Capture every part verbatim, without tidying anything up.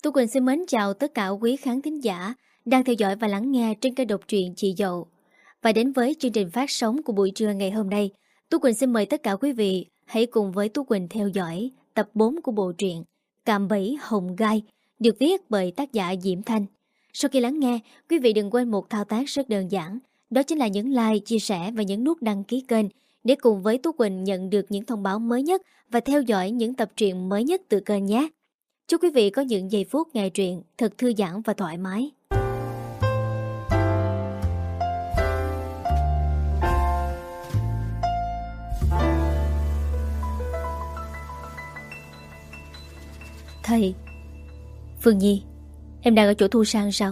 Tú Quỳnh xin mến chào tất cả quý khán thính giả đang theo dõi và lắng nghe trên kênh độc truyện Chị Dậu. Và đến với chương trình phát sóng của buổi trưa ngày hôm nay, Tú Quỳnh xin mời tất cả quý vị hãy cùng với Tú Quỳnh theo dõi tập bốn của bộ truyện Cạm Bẫy Hồng Gai, được viết bởi tác giả Diễm Thanh. Sau khi lắng nghe, quý vị đừng quên một thao tác rất đơn giản, đó chính là nhấn like, chia sẻ và nhấn nút đăng ký kênh để cùng với Tú Quỳnh nhận được những thông báo mới nhất và theo dõi những tập truyện mới nhất từ kênh nhé. Chúc quý vị có những giây phút nghe truyện thật thư giãn và thoải mái. Thầy, Phương Nhi, em đang ở chỗ Thu Sang sao?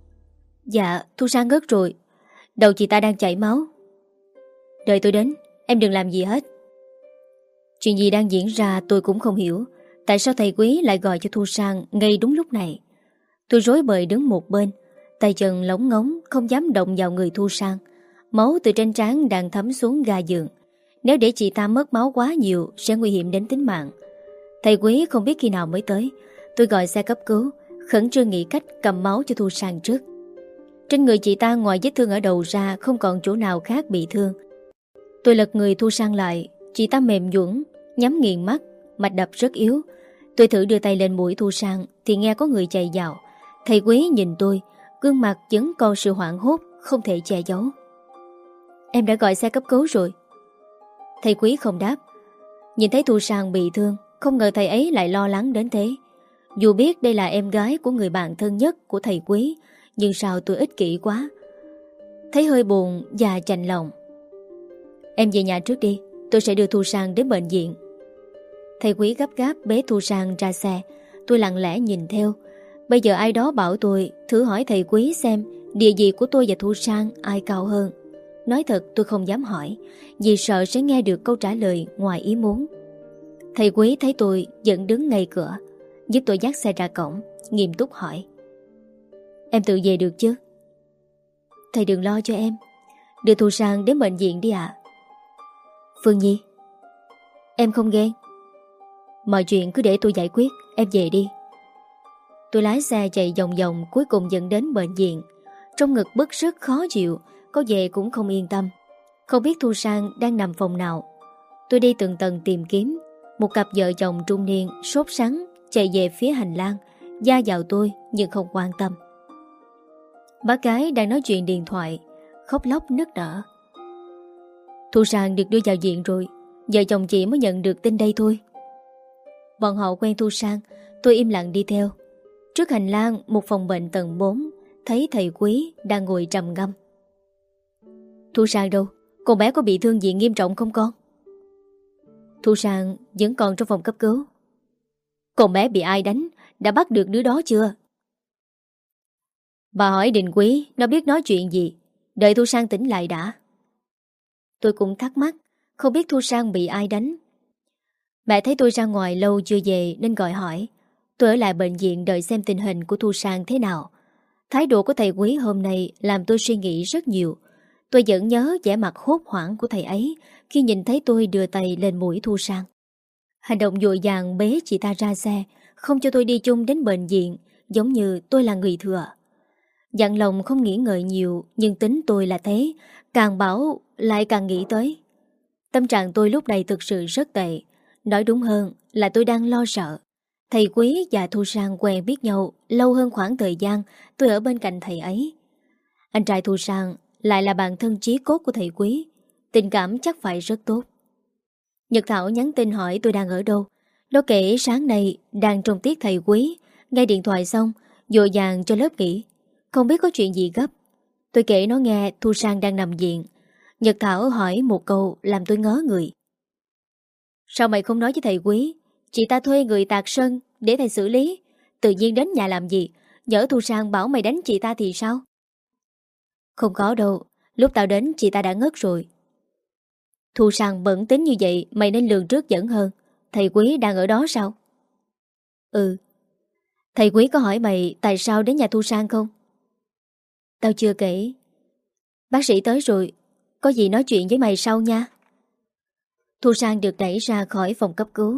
Dạ, Thu Sang ngất rồi. Đầu chị ta đang chảy máu. Đợi tôi đến, em đừng làm gì hết. Chuyện gì đang diễn ra tôi cũng không hiểu. Tại sao thầy Quý lại gọi cho Thu Sang ngay đúng lúc này? Tôi rối bời đứng một bên, tay chân lóng ngóng, không dám động vào người Thu Sang. Máu từ trên trán đang thấm xuống ga giường. Nếu để chị ta mất máu quá nhiều sẽ nguy hiểm đến tính mạng. Thầy Quý không biết khi nào mới tới. Tôi gọi xe cấp cứu, khẩn trương nghĩ cách cầm máu cho Thu Sang trước. Trên người chị ta ngoài vết thương ở đầu ra không còn chỗ nào khác bị thương. Tôi lật người Thu Sang lại. Chị ta mềm nhũn, nhắm nghiền mắt, mạch đập rất yếu. Tôi thử đưa tay lên mũi Thu Sang thì nghe có người chạy vào. Thầy Quý nhìn tôi, gương mặt vẫn còn sự hoảng hốt không thể che giấu. Em đã gọi xe cấp cứu rồi. Thầy Quý không đáp. Nhìn thấy Thu Sang bị thương, không ngờ thầy ấy lại lo lắng đến thế. Dù biết đây là em gái của người bạn thân nhất của thầy Quý, nhưng sao tôi ích kỷ quá. Thấy hơi buồn và chạnh lòng. Em về nhà trước đi, tôi sẽ đưa Thu Sang đến bệnh viện. Thầy Quý gấp gáp bế Thu Sang ra xe. Tôi lặng lẽ nhìn theo. Bây giờ ai đó bảo tôi thử hỏi thầy Quý xem địa vị của tôi và Thu Sang ai cao hơn. Nói thật tôi không dám hỏi, vì sợ sẽ nghe được câu trả lời ngoài ý muốn. Thầy Quý thấy tôi vẫn đứng ngay cửa, giúp tôi dắt xe ra cổng, nghiêm túc hỏi. Em tự về được chứ? Thầy đừng lo cho em, đưa Thu Sang đến bệnh viện đi ạ. Phương Nhi, em không ghen. Mọi chuyện cứ để tôi giải quyết, em về đi. Tôi lái xe chạy vòng vòng, cuối cùng dẫn đến bệnh viện. Trong ngực bứt rứt khó chịu, có về cũng không yên tâm. Không biết Thu Sang đang nằm phòng nào. Tôi đi từng tầng tìm kiếm. Một cặp vợ chồng trung niên sốt sắng chạy về phía hành lang, da vào tôi nhưng không quan tâm. Bác gái đang nói chuyện điện thoại, khóc lóc nức nở. Thu Sang được đưa vào viện rồi, vợ chồng chị mới nhận được tin đây thôi. Bọn họ quen Thu Sang. Tôi im lặng đi theo. Trước hành lang một phòng bệnh tầng bốn, thấy thầy Quý đang ngồi trầm ngâm. Thu Sang đâu? Con bé có bị thương gì nghiêm trọng không con? Thu Sang vẫn còn trong phòng cấp cứu. Con bé bị ai đánh? Đã bắt được đứa đó chưa? Bà hỏi Đình Quý, nó biết nói chuyện gì? Đợi Thu Sang tỉnh lại đã. Tôi cũng thắc mắc, không biết Thu Sang bị ai đánh. Mẹ thấy tôi ra ngoài lâu chưa về nên gọi hỏi. Tôi ở lại bệnh viện đợi xem tình hình của Thu Sang thế nào. Thái độ của thầy Quý hôm nay làm tôi suy nghĩ rất nhiều. Tôi vẫn nhớ vẻ mặt hốt hoảng của thầy ấy khi nhìn thấy tôi đưa tay lên mũi Thu Sang. Hành động vội vàng bế chị ta ra xe, không cho tôi đi chung đến bệnh viện, giống như tôi là người thừa. Dặn lòng không nghĩ ngợi nhiều, nhưng tính tôi là thế, càng bảo lại càng nghĩ tới. Tâm trạng tôi lúc này thực sự rất tệ. Nói đúng hơn là tôi đang lo sợ. Thầy Quý và Thu Sang quen biết nhau lâu hơn khoảng thời gian tôi ở bên cạnh thầy ấy. Anh trai Thu Sang lại là bạn thân chí cốt của thầy Quý, tình cảm chắc phải rất tốt. Nhật Thảo nhắn tin hỏi tôi đang ở đâu. Nó kể sáng nay đang trong tiết thầy Quý, nghe điện thoại xong vội vàng cho lớp nghỉ, không biết có chuyện gì gấp. Tôi kể nó nghe Thu Sang đang nằm viện. Nhật Thảo hỏi một câu làm tôi ngớ người. Sao mày không nói với thầy Quý? Chị ta thuê người tạt sân để thầy xử lý, tự nhiên đến nhà làm gì? Nhỡ Thu Sang bảo mày đánh chị ta thì sao? Không có đâu, lúc tao đến chị ta đã ngất rồi. Thu Sang bẩn tính như vậy, mày nên lường trước dẫn hơn. Thầy Quý đang ở đó sao? Ừ. Thầy Quý có hỏi mày tại sao đến nhà Thu Sang không? Tao chưa kể. Bác sĩ tới rồi, có gì nói chuyện với mày sau nha. Thu Sang được đẩy ra khỏi phòng cấp cứu.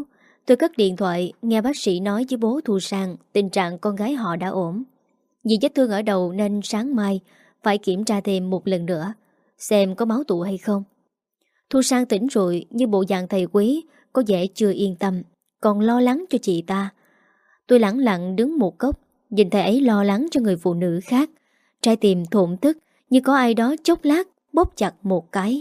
Tôi cất điện thoại, nghe bác sĩ nói với bố Thu Sang tình trạng con gái họ đã ổn. Vì vết thương ở đầu nên sáng mai phải kiểm tra thêm một lần nữa, xem có máu tụ hay không. Thu Sang tỉnh rồi nhưng bộ dạng thầy Quý có vẻ chưa yên tâm, còn lo lắng cho chị ta. Tôi lẳng lặng đứng một góc, nhìn thầy ấy lo lắng cho người phụ nữ khác. Trái tim thổn thức như có ai đó chốc lát bóp chặt một cái.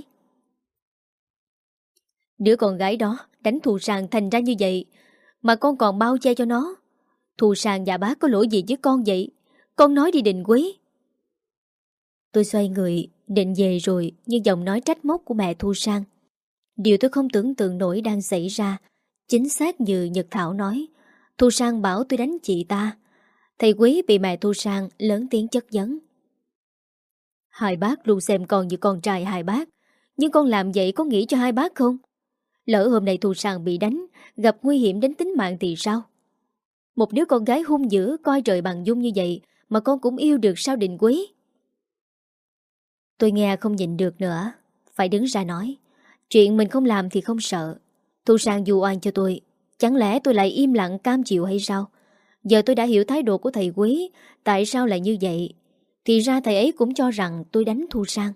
Đứa con gái đó đánh Thu Sang thành ra như vậy, mà con còn bao che cho nó. Thu Sang và bác có lỗi gì với con vậy? Con nói đi Đình Quý. Tôi xoay người định về rồi, nhưng giọng nói trách móc của mẹ Thu Sang, điều tôi không tưởng tượng nổi đang xảy ra. Chính xác như Nhật Thảo nói, Thu Sang bảo tôi đánh chị ta. Thầy Quý bị mẹ Thu Sang lớn tiếng chất vấn. Hai bác luôn xem con như con trai hai bác, nhưng con làm vậy có nghĩ cho hai bác không? Lỡ hôm nay Thu Sang bị đánh, gặp nguy hiểm đến tính mạng thì sao? Một đứa con gái hung dữ coi trời bằng dung như vậy mà con cũng yêu được sao Đình Quý? Tôi nghe không nhịn được nữa, phải đứng ra nói. Chuyện mình không làm thì không sợ. Thu Sang dù oan cho tôi, chẳng lẽ tôi lại im lặng cam chịu hay sao? Giờ tôi đã hiểu thái độ của thầy Quý, tại sao lại như vậy. Thì ra thầy ấy cũng cho rằng tôi đánh Thu Sang.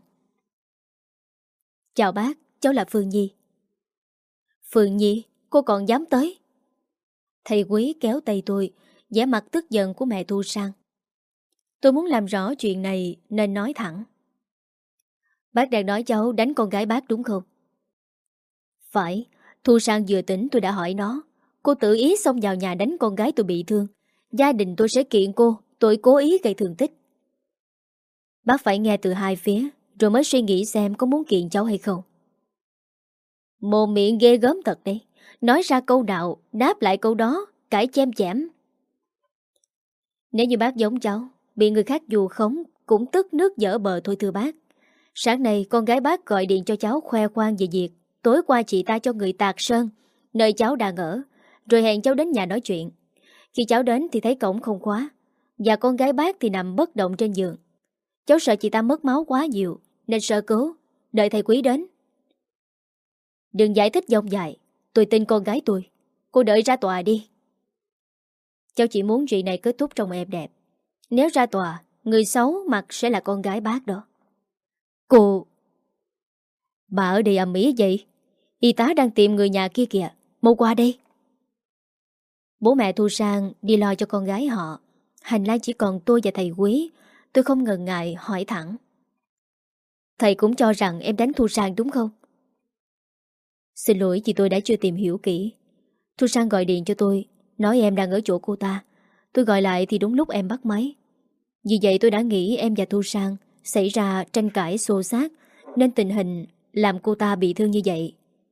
Chào bác, cháu là Phương Nhi. Phương Nhi, cô còn dám tới? Thầy Quý kéo tay tôi, vẻ mặt tức giận của mẹ Thu Sang. Tôi muốn làm rõ chuyện này nên nói thẳng. Bác đang nói cháu đánh con gái bác đúng không? Phải, Thu Sang vừa tỉnh tôi đã hỏi nó. Cô tự ý xông vào nhà đánh con gái tôi bị thương. Gia đình tôi sẽ kiện cô tội cố ý gây thương tích. Bác phải nghe từ hai phía rồi mới suy nghĩ xem có muốn kiện cháu hay không. Mồm miệng ghê gớm thật đấy. Nói ra câu nào đáp lại câu đó, cãi chém chém. Nếu như bác giống cháu, bị người khác dù khống cũng tức nước dở bờ thôi thưa bác. Sáng nay con gái bác gọi điện cho cháu khoe khoang về việc tối qua chị ta cho người tạc sơn nơi cháu đang ở, rồi hẹn cháu đến nhà nói chuyện. Khi cháu đến thì thấy cổng không khóa, và con gái bác thì nằm bất động trên giường. Cháu sợ chị ta mất máu quá nhiều nên sơ cứu, đợi thầy Quý đến. Đừng giải thích dông dài, tôi tin con gái tôi. Cô đợi ra tòa đi. Cháu chỉ muốn chuyện này kết thúc trong êm đẹp. Nếu ra tòa, người xấu mặt sẽ là con gái bác đó. Cô... Bà ở đây ầm ĩ vậy? Y tá đang tìm người nhà kia kìa, mau qua đây. Bố mẹ Thu Sang đi lo cho con gái họ. Hành lang chỉ còn tôi và thầy Quý. Tôi không ngần ngại hỏi thẳng. Thầy cũng cho rằng em đánh Thu Sang đúng không? Xin lỗi vì tôi đã chưa tìm hiểu kỹ. Thu Sang gọi điện cho tôi, nói em đang ở chỗ cô ta. Tôi gọi lại thì đúng lúc em bắt máy. Vì vậy tôi đã nghĩ em và Thu Sang xảy ra tranh cãi xô xát, nên tình hình làm cô ta bị thương như vậy.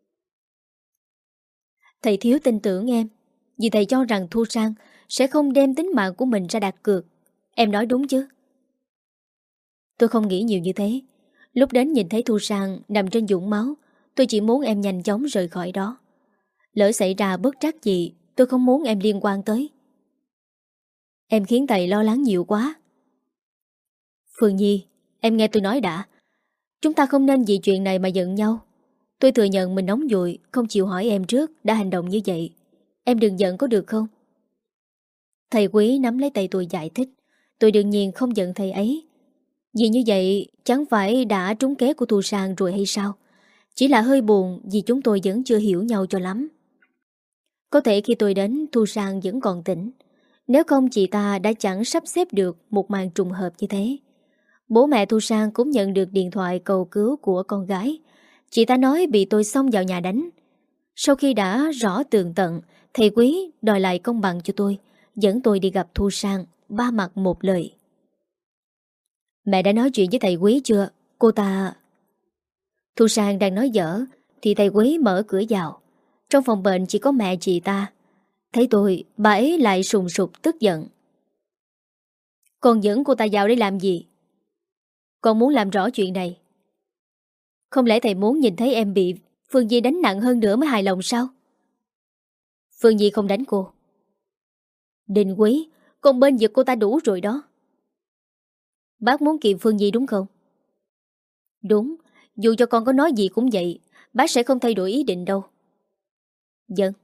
Thầy thiếu tin tưởng em, vì thầy cho rằng Thu Sang sẽ không đem tính mạng của mình ra đặt cược. Em nói đúng chứ? Tôi không nghĩ nhiều như thế. Lúc đến nhìn thấy Thu Sang nằm trên vũng máu, tôi chỉ muốn em nhanh chóng rời khỏi đó. Lỡ xảy ra bất trắc gì, tôi không muốn em liên quan tới. Em khiến thầy lo lắng nhiều quá. Phương Nhi, em nghe tôi nói đã. Chúng ta không nên vì chuyện này mà giận nhau. Tôi thừa nhận mình nóng vội, không chịu hỏi em trước đã hành động như vậy. Em đừng giận có được không? Thầy Quý nắm lấy tay tôi giải thích. Tôi đương nhiên không giận thầy ấy. Vì như vậy chẳng phải đã trúng kế của Thu Sang rồi hay sao? Chỉ là hơi buồn vì chúng tôi vẫn chưa hiểu nhau cho lắm. Có thể khi tôi đến Thu Sang vẫn còn tỉnh. Nếu không chị ta đã chẳng sắp xếp được một màn trùng hợp như thế. Bố mẹ Thu Sang cũng nhận được điện thoại cầu cứu của con gái. Chị ta nói bị tôi xông vào nhà đánh. Sau khi đã rõ tường tận, thầy Quý đòi lại công bằng cho tôi, dẫn tôi đi gặp Thu Sang, ba mặt một lời. Mẹ đã nói chuyện với thầy Quý chưa? Cô ta... Thu Sang đang nói dở thì thầy Quý mở cửa vào. Trong phòng bệnh chỉ có mẹ chị ta. Thấy tôi, bà ấy lại sùng sục tức giận. Con dẫn cô ta vào đây làm gì? Con muốn làm rõ chuyện này. Không lẽ thầy muốn nhìn thấy em bị Phương Nhi đánh nặng hơn nữa mới hài lòng sao? Phương Nhi không đánh cô. Đình Quý, con bên vực cô ta đủ rồi đó. Bác muốn kiện Phương Nhi đúng không? Đúng, dù cho con có nói gì cũng vậy, bác sẽ không thay đổi ý định đâu. Dân,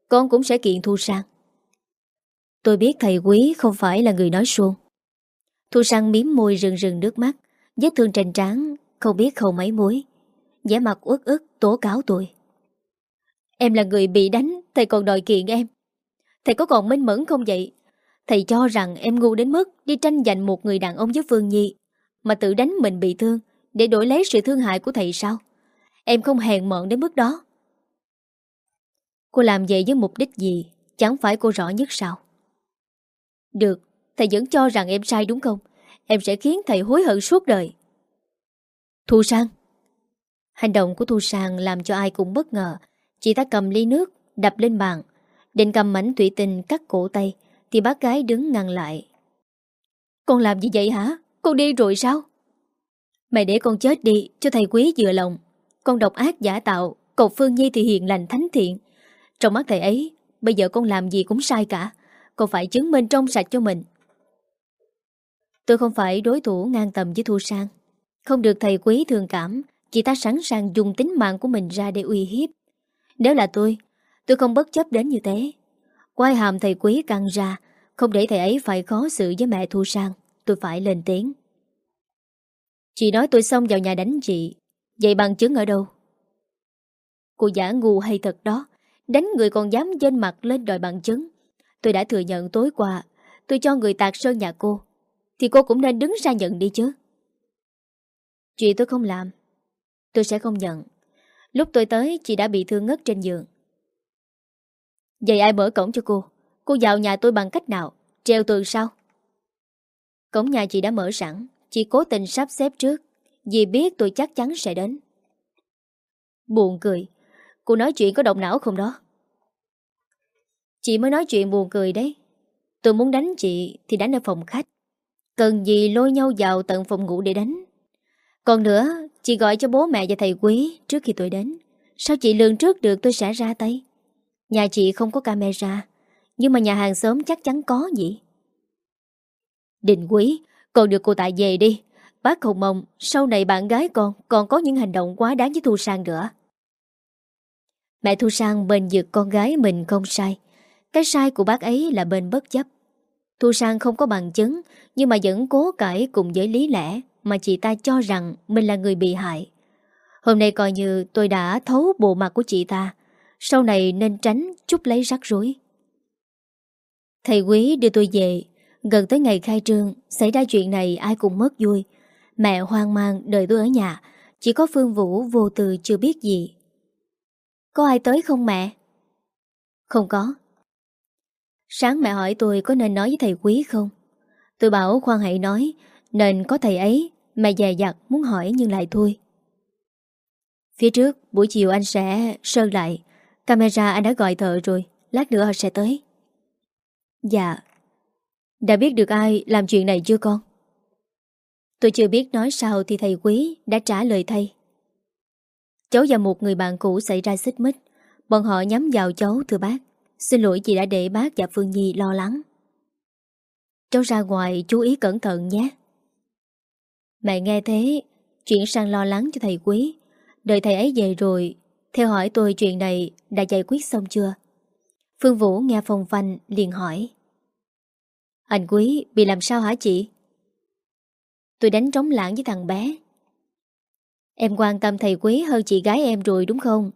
con cũng sẽ kiện Thu Sang. Tôi biết thầy Quý không phải là người nói suông. Thu Sang miếm môi rừng rừng nước mắt, vết thương trên trán không biết không mấy muối, vẻ mặt uất ức tố cáo tôi. Em là người bị đánh, thầy còn đòi kiện em. Thầy có còn minh mẫn không vậy? Thầy cho rằng em ngu đến mức đi tranh giành một người đàn ông với Phương Nhi mà tự đánh mình bị thương để đổi lấy sự thương hại của thầy sao? Em không hèn mọn đến mức đó. Cô làm vậy với mục đích gì? Chẳng phải cô rõ nhất sao? Được, thầy vẫn cho rằng em sai đúng không? Em sẽ khiến thầy hối hận suốt đời. Thu Sang. Hành động của Thu Sang làm cho ai cũng bất ngờ. Chị ta cầm ly nước đập lên bàn, định cầm mảnh thủy tinh cắt cổ tay, thì bác gái đứng ngăn lại. Con làm gì vậy hả? Con đi rồi sao? Mày để con chết đi cho thầy Quý vừa lòng. Con độc ác giả tạo, còn Phương Nhi thì hiền lành thánh thiện. Trong mắt thầy ấy, bây giờ con làm gì cũng sai cả. Con phải chứng minh trong sạch cho mình. Tôi không phải đối thủ ngang tầm với Thu Sang. Không được thầy Quý thương cảm, chị ta sẵn sàng dùng tính mạng của mình ra để uy hiếp. Nếu là tôi, tôi không bất chấp đến như thế. Quai hàm thầy Quý căng ra, không để thầy ấy phải khó xử với mẹ Thu Sang. Tôi phải lên tiếng. Chị nói tôi xông vào nhà đánh chị, vậy bằng chứng ở đâu? Cô giả ngu hay thật đó. Đánh người còn dám dên mặt lên đòi bằng chứng. Tôi đã thừa nhận tối qua tôi cho người tạt sơn nhà cô, thì cô cũng nên đứng ra nhận đi chứ. Chuyện tôi không làm, tôi sẽ không nhận. Lúc tôi tới chị đã bị thương ngất trên giường. Vậy ai mở cổng cho cô? Cô vào nhà tôi bằng cách nào? Treo tường sao? Cổng nhà chị đã mở sẵn. Chị cố tình sắp xếp trước, vì biết tôi chắc chắn sẽ đến. Buồn cười. Cô nói chuyện có động não không đó? Chị mới nói chuyện buồn cười đấy. Tôi muốn đánh chị thì đánh ở phòng khách. Cần gì lôi nhau vào tận phòng ngủ để đánh? Còn nữa, chị gọi cho bố mẹ và thầy Quý trước khi tôi đến. Sao chị lường trước được tôi sẽ ra tay? Nhà chị không có camera, nhưng mà nhà hàng xóm chắc chắn có gì. Đình Quý, con được cô Tạ về đi. Bác không mong sau này bạn gái con còn có những hành động quá đáng với Thu Sang nữa. Mẹ Thu Sang bênh vực con gái mình không sai. Cái sai của bác ấy là bên bất chấp. Thu Sang không có bằng chứng, nhưng mà vẫn cố cãi cùng với lý lẽ mà chị ta cho rằng mình là người bị hại. Hôm nay coi như tôi đã thấu bộ mặt của chị ta. Sau này nên tránh chút lấy rắc rối. Thầy Quý đưa tôi về. Gần tới ngày khai trương, xảy ra chuyện này ai cũng mất vui. Mẹ hoang mang đợi tôi ở nhà. Chỉ có Phương Vũ vô tư chưa biết gì. Có ai tới không mẹ? Không có. Sáng mẹ hỏi tôi có nên nói với thầy Quý không. Tôi bảo khoan hãy nói, nên có thầy ấy. Mẹ dè dặt muốn hỏi nhưng lại thôi. Phía trước buổi chiều anh sẽ sơn lại. Camera anh đã gọi thợ rồi. Lát nữa họ sẽ tới. Dạ. Đã biết được ai làm chuyện này chưa con? Tôi chưa biết nói sao thì thầy Quý đã trả lời thay. Cháu và một người bạn cũ xảy ra xích mích. Bọn họ nhắm vào cháu thưa bác. Xin lỗi chị đã để bác và Phương Nhi lo lắng. Cháu ra ngoài chú ý cẩn thận nhé. Mẹ nghe thế chuyển sang lo lắng cho thầy Quý. Đợi thầy ấy về rồi theo hỏi tôi chuyện này đã giải quyết xong chưa. Phương Vũ nghe phong phanh liền hỏi. Anh Quý bị làm sao hả chị? Tôi đánh trống lãng với thằng bé. Em quan tâm thầy Quý hơn chị gái em rồi đúng không?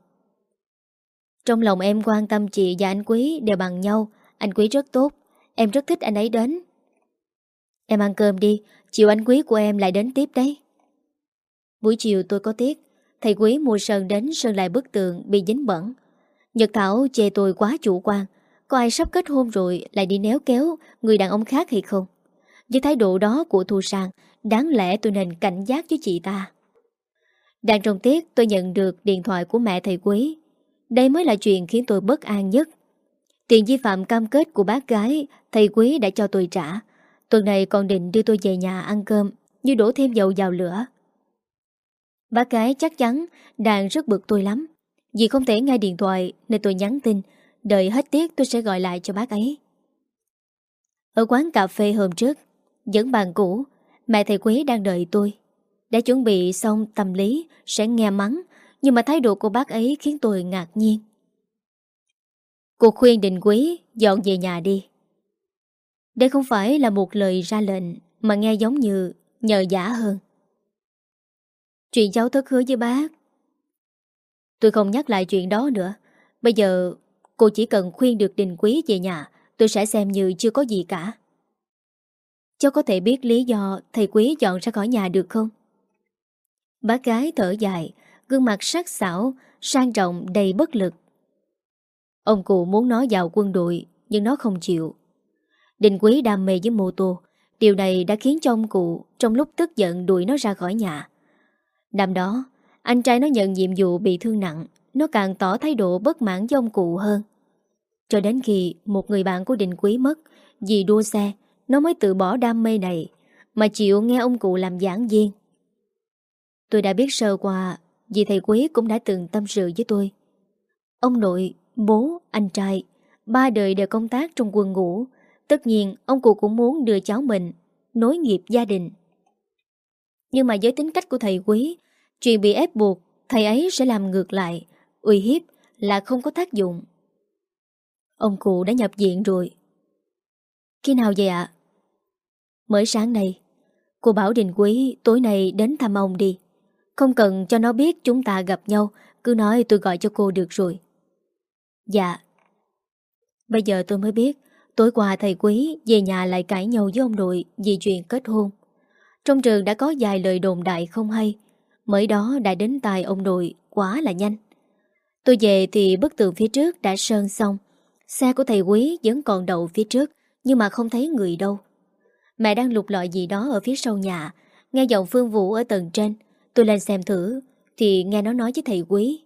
Trong lòng em quan tâm chị và anh Quý đều bằng nhau. Anh Quý rất tốt. Em rất thích anh ấy đến. Em ăn cơm đi. Chiều anh Quý của em lại đến tiếp đấy. Buổi chiều tôi có tiết. Thầy Quý mua sơn đến sơn lại bức tường bị dính bẩn. Nhật Thảo chê tôi quá chủ quan. Có ai sắp kết hôn rồi lại đi néo kéo người đàn ông khác hay không? Với thái độ đó của Thu Sang, đáng lẽ tôi nên cảnh giác với chị ta. Đang trong tiết tôi nhận được điện thoại của mẹ thầy Quý. Đây mới là chuyện khiến tôi bất an nhất. Tiền vi phạm cam kết của bác gái thầy Quý đã cho tôi trả. Tuần này còn định đưa tôi về nhà ăn cơm, như đổ thêm dầu vào lửa. Bác gái chắc chắn đang rất bực tôi lắm. Vì không thể nghe điện thoại nên tôi nhắn tin. Đợi hết tiết tôi sẽ gọi lại cho bác ấy. Ở quán cà phê hôm trước, vẫn bàn cũ, mẹ thầy Quý đang đợi tôi. Đã chuẩn bị xong tâm lý sẽ nghe mắng, nhưng mà thái độ của bác ấy khiến tôi ngạc nhiên. Cô khuyên Đình Quý dọn về nhà đi. Đây không phải là một lời ra lệnh, mà nghe giống như nhờ vả hơn. Chuyện cháu thất hứa với bác, tôi không nhắc lại chuyện đó nữa. Bây giờ cô chỉ cần khuyên được Đình Quý về nhà, tôi sẽ xem như chưa có gì cả. Cháu có thể biết lý do thầy Quý dọn ra khỏi nhà được không? Bác gái thở dài, gương mặt sắc sảo, sang trọng đầy bất lực. Ông cụ muốn nó vào quân đội, nhưng nó không chịu. Đình Quý đam mê với mô tô. Điều này đã khiến cho ông cụ trong lúc tức giận đuổi nó ra khỏi nhà. Năm đó, anh trai nó nhận nhiệm vụ bị thương nặng, nó càng tỏ thái độ bất mãn với ông cụ hơn. Cho đến khi một người bạn của Đình Quý mất vì đua xe, nó mới từ bỏ đam mê này mà chịu nghe ông cụ làm giảng viên. Tôi đã biết sơ qua vì thầy Quý cũng đã từng tâm sự với tôi. Ông nội, bố, anh trai, ba đời đều công tác trong quân ngũ. Tất nhiên ông cụ cũng muốn đưa cháu mình nối nghiệp gia đình. Nhưng mà với tính cách của thầy Quý, chuyện bị ép buộc thầy ấy sẽ làm ngược lại, uy hiếp là không có tác dụng. Ông cụ đã nhập viện rồi. Khi nào vậy ạ? Mới sáng nay. Cô bảo Đình Quý tối nay đến thăm ông đi. Không cần cho nó biết chúng ta gặp nhau, cứ nói tôi gọi cho cô được rồi. Dạ. Bây giờ tôi mới biết tối qua thầy Quý về nhà lại cãi nhau với ông nội vì chuyện kết hôn. Trong trường đã có vài lời đồn đại không hay, mới đó đã đến tai ông nội quá là nhanh. Tôi về thì bức tường phía trước đã sơn xong. Xe của thầy Quý vẫn còn đậu phía trước, nhưng mà không thấy người đâu. Mẹ đang lục lọi gì đó ở phía sau nhà. Nghe giọng Phương Vũ ở tầng trên. Tôi lên xem thử thì nghe nó nói với thầy Quý: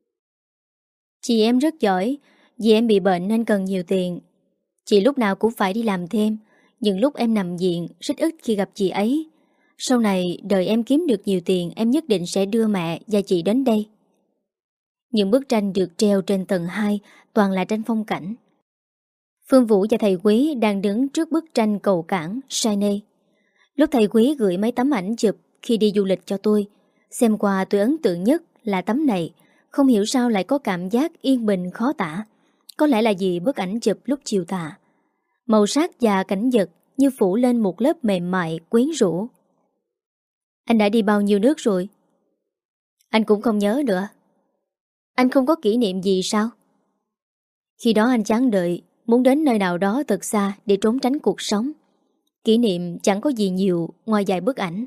Chị em rất giỏi, vì em bị bệnh nên cần nhiều tiền. Chị lúc nào cũng phải đi làm thêm, nhưng lúc em nằm viện rất ít khi gặp chị ấy. Sau này đợi em kiếm được nhiều tiền, em nhất định sẽ đưa mẹ và chị đến đây. Những bức tranh được treo trên tầng hai toàn là tranh phong cảnh. Phương Vũ và thầy Quý đang đứng trước bức tranh cầu cảng Shiny. Lúc thầy Quý gửi mấy tấm ảnh chụp khi đi du lịch cho tôi, xem qua tôi ấn tượng nhất là tấm này. Không hiểu sao lại có cảm giác yên bình khó tả. Có lẽ là vì bức ảnh chụp lúc chiều tà. Màu sắc và cảnh vật như phủ lên một lớp mềm mại quyến rũ. Anh đã đi bao nhiêu nước rồi? Anh cũng không nhớ nữa. Anh không có kỷ niệm gì sao? Khi đó anh chán đợi, muốn đến nơi nào đó thật xa để trốn tránh cuộc sống. Kỷ niệm chẳng có gì nhiều ngoài vài bức ảnh.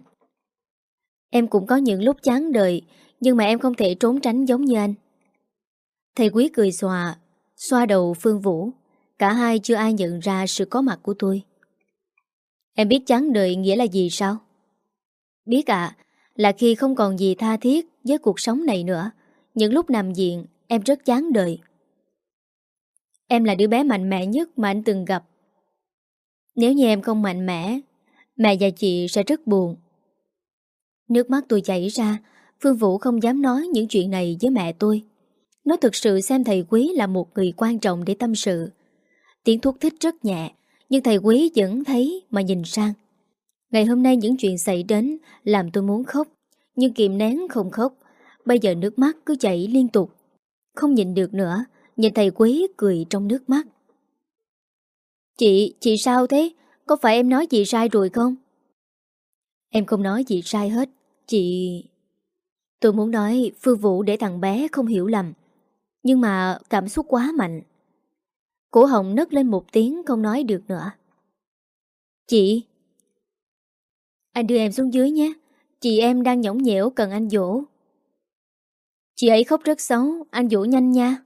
Em cũng có những lúc chán đời, nhưng mà em không thể trốn tránh giống như anh. Thầy Quý cười xòa, xoa đầu Phương Vũ. Cả hai chưa ai nhận ra sự có mặt của tôi. Em biết chán đời nghĩa là gì sao? Biết ạ, là khi không còn gì tha thiết với cuộc sống này nữa. Những lúc nằm viện, em rất chán đời. Em là đứa bé mạnh mẽ nhất mà anh từng gặp. Nếu như em không mạnh mẽ, mẹ và chị sẽ rất buồn. Nước mắt tôi chảy ra. Phương Vũ không dám nói những chuyện này với mẹ tôi. Nó thực sự xem thầy Quý là một người quan trọng để tâm sự. Tiếng thuốc thích rất nhẹ, nhưng thầy Quý vẫn thấy mà nhìn sang. Ngày hôm nay những chuyện xảy đến làm tôi muốn khóc, nhưng kìm nén không khóc. Bây giờ nước mắt cứ chảy liên tục. Không nhịn được nữa, nhìn thầy Quý cười trong nước mắt. Chị, chị sao thế? Có phải em nói chị sai rồi không? Em không nói gì sai hết. Chị... Tôi muốn nói Phương Vũ để thằng bé không hiểu lầm, nhưng mà cảm xúc quá mạnh. Cổ họng nấc lên một tiếng không nói được nữa. Chị... Anh đưa em xuống dưới nhé. Chị em đang nhõng nhẽo cần anh dỗ. Chị ấy khóc rất xấu, anh dỗ nhanh nha.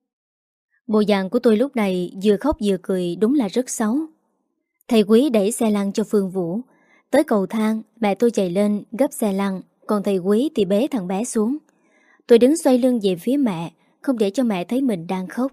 Bộ dạng của tôi lúc này vừa khóc vừa cười đúng là rất xấu. Thầy Quý đẩy xe lăn cho Phương Vũ. Tới cầu thang, mẹ tôi chạy lên gấp xe lăn, còn thầy Quý thì bế thằng bé xuống. Tôi đứng xoay lưng về phía mẹ, không để cho mẹ thấy mình đang khóc.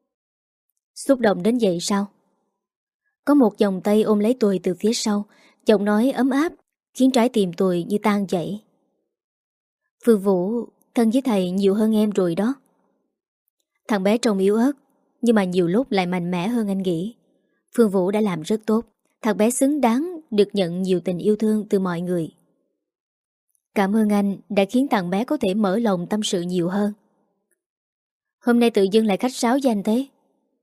Xúc động đến vậy sao? Có một vòng tay ôm lấy tôi từ phía sau, giọng nói ấm áp khiến trái tim tôi như tan chảy. Phương Vũ thân với thầy nhiều hơn em rồi đó. Thằng bé trông yếu ớt, nhưng mà nhiều lúc lại mạnh mẽ hơn anh nghĩ. Phương Vũ đã làm rất tốt. Thằng bé xứng đáng được nhận nhiều tình yêu thương từ mọi người. Cảm ơn anh đã khiến thằng bé có thể mở lòng tâm sự nhiều hơn. Hôm nay tự dưng lại khách sáo với anh thế.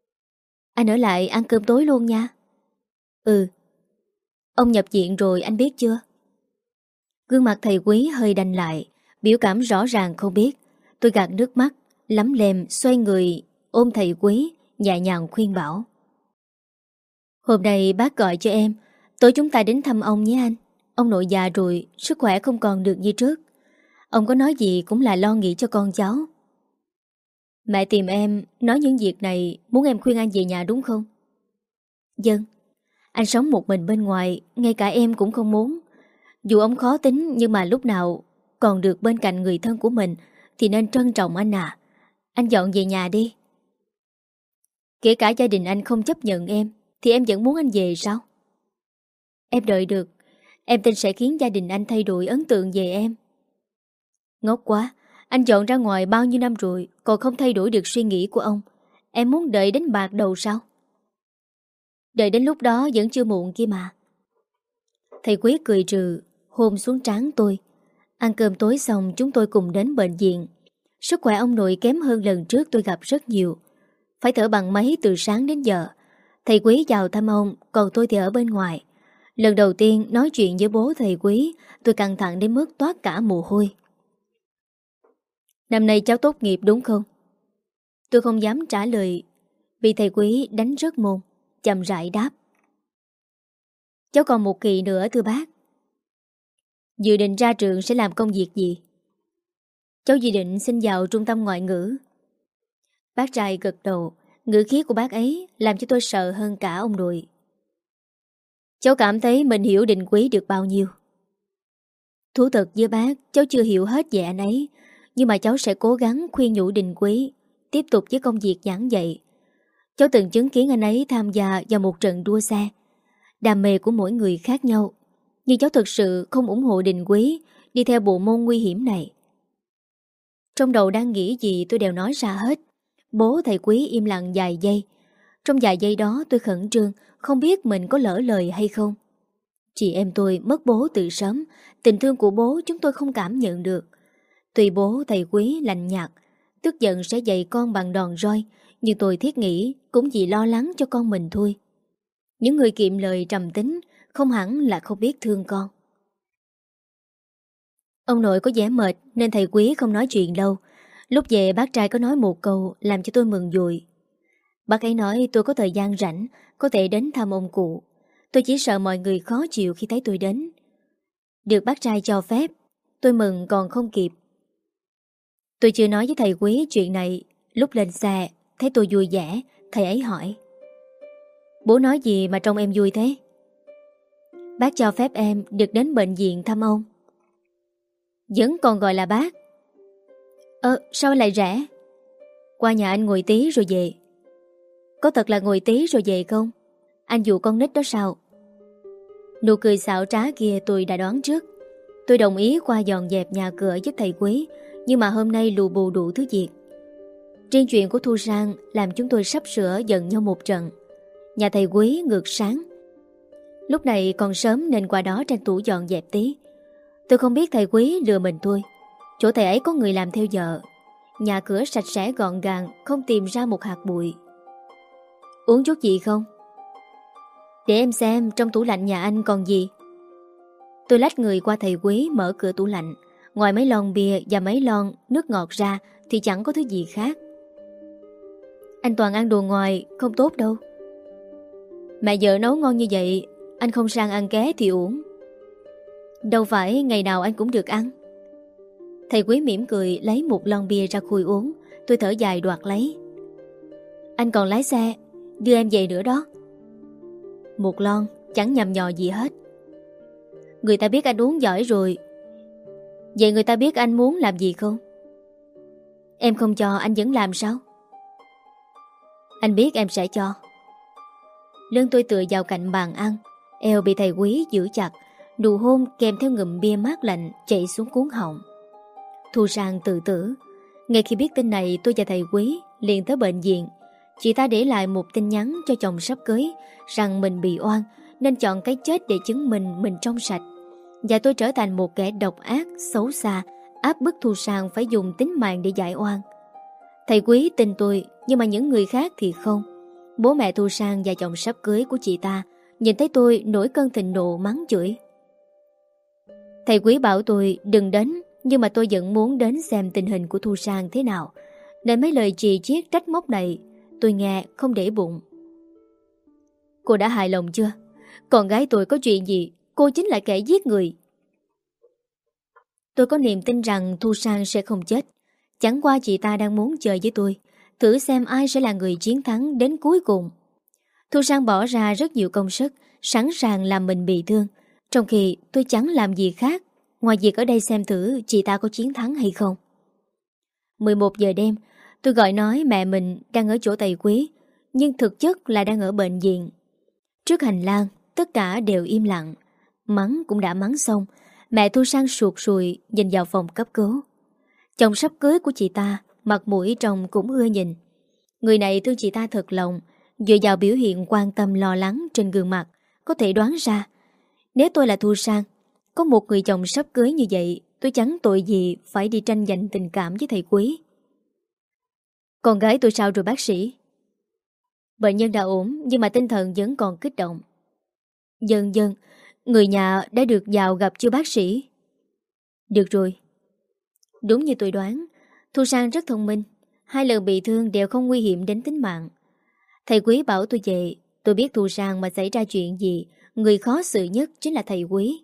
Anh ở lại ăn cơm tối luôn nha. Ừ. Ông nhập viện rồi anh biết chưa? Gương mặt thầy Quý hơi đanh lại, biểu cảm rõ ràng không biết. Tôi gạt nước mắt, lắm lem xoay người ôm thầy Quý, nhẹ nhàng khuyên bảo. Hôm nay bác gọi cho em, tối chúng ta đến thăm ông nhé anh. Ông nội già rồi, sức khỏe không còn được như trước. Ông có nói gì cũng là lo nghĩ cho con cháu. Mẹ tìm em, nói những việc này, muốn em khuyên anh về nhà đúng không? Vâng. Anh sống một mình bên ngoài, ngay cả em cũng không muốn. Dù ông khó tính nhưng mà lúc nào còn được bên cạnh người thân của mình thì nên trân trọng anh à. Anh dọn về nhà đi. Kể cả gia đình anh không chấp nhận em thì em vẫn muốn anh về sao? Em đợi được. Em tin sẽ khiến gia đình anh thay đổi ấn tượng về em. Ngốc quá. Anh dọn ra ngoài bao nhiêu năm rồi còn không thay đổi được suy nghĩ của ông. Em muốn đợi đến bạc đầu sao? Đợi đến lúc đó vẫn chưa muộn kia mà. Thầy Quý cười trừ, hôn xuống trán tôi. Ăn cơm tối xong chúng tôi cùng đến bệnh viện. Sức khỏe ông nội kém hơn lần trước tôi gặp rất nhiều. Phải thở bằng máy từ sáng đến giờ. Thầy Quý vào thăm ông, còn tôi thì ở bên ngoài. Lần đầu tiên nói chuyện với bố thầy Quý, tôi căng thẳng đến mức toát cả mồ hôi. Năm nay cháu tốt nghiệp đúng không? Tôi không dám trả lời vì thầy Quý đánh rớt môn, chậm rãi đáp. Cháu còn một kỳ nữa thưa bác. Dự định ra trường sẽ làm công việc gì? Cháu dự định xin vào trung tâm ngoại ngữ. Bác trai gật đầu, ngữ khí của bác ấy làm cho tôi sợ hơn cả ông nội. Cháu cảm thấy mình hiểu Định Quý được bao nhiêu? Thú thật với bác, cháu chưa hiểu hết về anh ấy, nhưng mà cháu sẽ cố gắng khuyên nhủ Định Quý tiếp tục với công việc giảng dạy. Cháu từng chứng kiến anh ấy tham gia vào một trận đua xe. Đam mê của mỗi người khác nhau, nhưng cháu thực sự không ủng hộ Định Quý đi theo bộ môn nguy hiểm này. Trong đầu đang nghĩ gì tôi đều nói ra hết. Bố thầy Quý im lặng vài giây. Trong vài giây đó tôi khẩn trương, không biết mình có lỡ lời hay không. Chị em tôi mất bố từ sớm, tình thương của bố chúng tôi không cảm nhận được. Tuy bố thầy Quý lạnh nhạt, tức giận sẽ dạy con bằng đòn roi, nhưng tôi thiết nghĩ cũng chỉ lo lắng cho con mình thôi. Những người kiệm lời trầm tính không hẳn là không biết thương con. Ông nội có vẻ mệt nên thầy Quý không nói chuyện lâu. Lúc về bác trai có nói một câu làm cho tôi mừng dùi. Bác ấy nói tôi có thời gian rảnh, có thể đến thăm ông cụ. Tôi chỉ sợ mọi người khó chịu khi thấy tôi đến. Được bác trai cho phép, tôi mừng còn không kịp. Tôi chưa nói với thầy Quý chuyện này. Lúc lên xe, thấy tôi vui vẻ, thầy ấy hỏi. Bố nói gì mà trông em vui thế? Bác cho phép em được đến bệnh viện thăm ông. Vẫn còn gọi là bác. Ơ, sao lại rẻ? Qua nhà anh ngồi tí rồi về. Có thật là ngồi tí rồi về không? Anh dụ con nít đó sao? Nụ cười xạo trá kia tôi đã đoán trước. Tôi đồng ý qua dọn dẹp nhà cửa giúp thầy Quý, nhưng mà hôm nay lù bù đủ thứ việc. Riêng chuyện của Thu Sang làm chúng tôi sắp sửa giận nhau một trận. Nhà thầy Quý ngược sáng. Lúc này còn sớm nên qua đó tranh thủ dọn dẹp tí. Tôi không biết thầy Quý lừa mình thôi. Chỗ thầy ấy có người làm theo vợ. Nhà cửa sạch sẽ gọn gàng, không tìm ra một hạt bụi. Uống chút gì không? Để em xem trong tủ lạnh nhà anh còn gì. Tôi lách người qua thầy Quý mở cửa tủ lạnh. Ngoài mấy lon bia và mấy lon nước ngọt ra thì chẳng có thứ gì khác. Anh toàn ăn đồ ngoài, không tốt đâu. Mẹ vợ nấu ngon như vậy, anh không sang ăn ké thì uổng. Đâu phải ngày nào anh cũng được ăn. Thầy Quý mỉm cười lấy một lon bia ra khui uống. Tôi thở dài đoạt lấy. Anh còn lái xe, đưa em về nữa đó. Một lon, chẳng nhầm nhò gì hết. Người ta biết anh uống giỏi rồi. Vậy người ta biết anh muốn làm gì không? Em không cho anh vẫn làm sao? Anh biết em sẽ cho. Lưng tôi tựa vào cạnh bàn ăn, eo bị thầy Quý giữ chặt. Nụ hôn kèm theo ngụm bia mát lạnh chảy xuống cuốn họng. Thu Sang tự tử. Ngay khi biết tin này, tôi và thầy Quý liền tới bệnh viện. Chị ta để lại một tin nhắn cho chồng sắp cưới rằng mình bị oan nên chọn cái chết để chứng minh mình trong sạch. Và tôi trở thành một kẻ độc ác, xấu xa, áp bức Thu Sang phải dùng tính mạng để giải oan. Thầy Quý tin tôi, nhưng mà những người khác thì không. Bố mẹ Thu Sang và chồng sắp cưới của chị ta nhìn thấy tôi nổi cơn thịnh nộ mắng chửi. Thầy Quý bảo tôi đừng đến, nhưng mà tôi vẫn muốn đến xem tình hình của Thu Sang thế nào, nên mấy lời chì chiết trách móc này tôi nghe không để bụng. Cô đã hài lòng chưa? Con gái tôi có chuyện gì, cô chính là kẻ giết người. Tôi có niềm tin rằng Thu Sang sẽ không chết. Chẳng qua chị ta đang muốn chơi với tôi, thử xem ai sẽ là người chiến thắng đến cuối cùng. Thu Sang bỏ ra rất nhiều công sức, sẵn sàng làm mình bị thương, trong khi tôi chẳng làm gì khác ngoài việc ở đây xem thử chị ta có chiến thắng hay không. mười một giờ đêm, tôi gọi nói mẹ mình đang ở chỗ thầy Quý, nhưng thực chất là đang ở bệnh viện. Trước hành lang, tất cả đều im lặng. Mắng cũng đã mắng xong, mẹ Thu Sang sụt sùi nhìn vào phòng cấp cứu. Chồng sắp cưới của chị ta, mặt mũi trông cũng ưa nhìn. Người này thương chị ta thật lòng, dựa vào biểu hiện quan tâm lo lắng trên gương mặt, có thể đoán ra. Nếu tôi là Thu Sang, có một người chồng sắp cưới như vậy, tôi chẳng tội gì phải đi tranh giành tình cảm với thầy Quý. Con gái tôi sao rồi bác sĩ? Bệnh nhân đã ổn, nhưng mà tinh thần vẫn còn kích động. Dần dần, người nhà đã được vào gặp chưa bác sĩ? Được rồi. Đúng như tôi đoán, Thu Sang rất thông minh. Hai lần bị thương đều không nguy hiểm đến tính mạng. Thầy Quý bảo tôi về. Tôi biết Thu Sang mà xảy ra chuyện gì, người khó xử nhất chính là thầy Quý.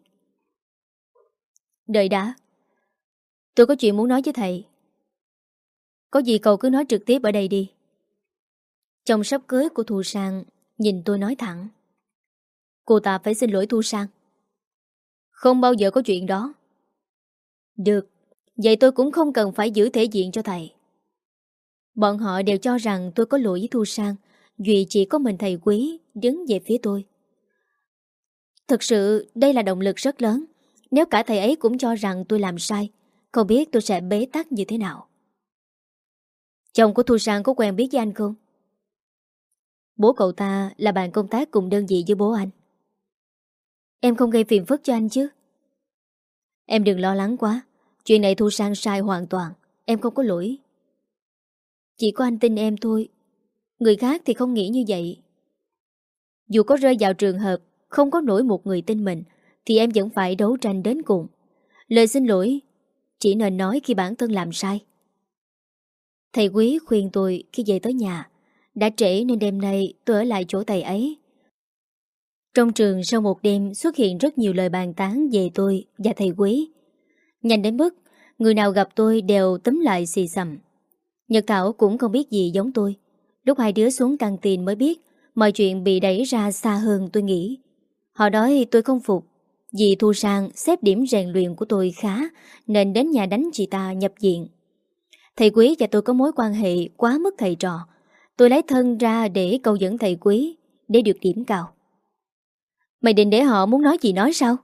Đợi đã. Tôi có chuyện muốn nói với thầy. Có gì cậu cứ nói trực tiếp ở đây đi. Chồng sắp cưới của Thu Sang nhìn tôi nói thẳng. Cô ta phải xin lỗi Thu Sang. Không bao giờ có chuyện đó. Được, vậy tôi cũng không cần phải giữ thể diện cho thầy. Bọn họ đều cho rằng tôi có lỗi với Thu Sang, duy chỉ có mình thầy Quý đứng về phía tôi. Thực sự đây là động lực rất lớn. Nếu cả thầy ấy cũng cho rằng tôi làm sai, không biết tôi sẽ bế tắc như thế nào. Chồng của Thu Sang có quen biết với anh không? Bố cậu ta là bạn công tác cùng đơn vị với bố anh. Em không gây phiền phức cho anh chứ? Em đừng lo lắng quá. Chuyện này Thu Sang sai hoàn toàn. Em không có lỗi. Chỉ có anh tin em thôi. Người khác thì không nghĩ như vậy. Dù có rơi vào trường hợp không có nổi một người tin mình, thì em vẫn phải đấu tranh đến cùng. Lời xin lỗi chỉ nên nói khi bản thân làm sai. Thầy Quý khuyên tôi khi về tới nhà. Đã trễ nên đêm nay tôi ở lại chỗ thầy ấy. Trong trường sau một đêm xuất hiện rất nhiều lời bàn tán về tôi và thầy Quý. Nhanh đến mức người nào gặp tôi đều túm lại xì xầm. Nhật Thảo cũng không biết gì giống tôi. Lúc hai đứa xuống căng tin mới biết mọi chuyện bị đẩy ra xa hơn tôi nghĩ. Họ nói tôi không phục vì Thu Sang xếp điểm rèn luyện của tôi khá nên đến nhà đánh chị ta nhập viện. Thầy Quý và tôi có mối quan hệ quá mức thầy trò. Tôi lấy thân ra để câu dẫn thầy Quý để được điểm cao. Mày định để họ muốn nói gì nói sao?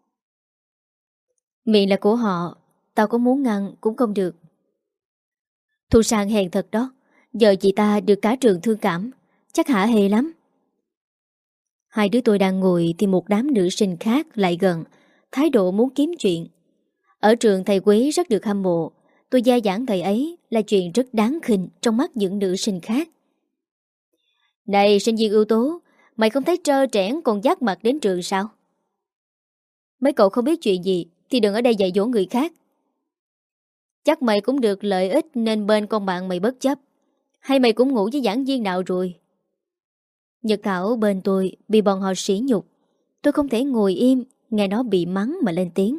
Miệng là của họ, tao có muốn ngăn cũng không được. Thu Sang hèn thật đó. Giờ chị ta được cả trường thương cảm, chắc hả hê lắm. Hai đứa tôi đang ngồi thì một đám nữ sinh khác lại gần, thái độ muốn kiếm chuyện. Ở trường thầy Quý rất được hâm mộ. Tôi gia giảng thầy ấy là chuyện rất đáng khinh trong mắt những nữ sinh khác. Này sinh viên ưu tố, mày không thấy trơ trẽn còn dắt mặt đến trường sao? Mấy cậu không biết chuyện gì thì đừng ở đây dạy dỗ người khác. Chắc mày cũng được lợi ích nên bên con bạn mày bất chấp. Hay mày cũng ngủ với giảng viên nào rồi? Nhật Thảo bên tôi bị bọn họ sỉ nhục. Tôi không thể ngồi im nghe nó bị mắng mà lên tiếng.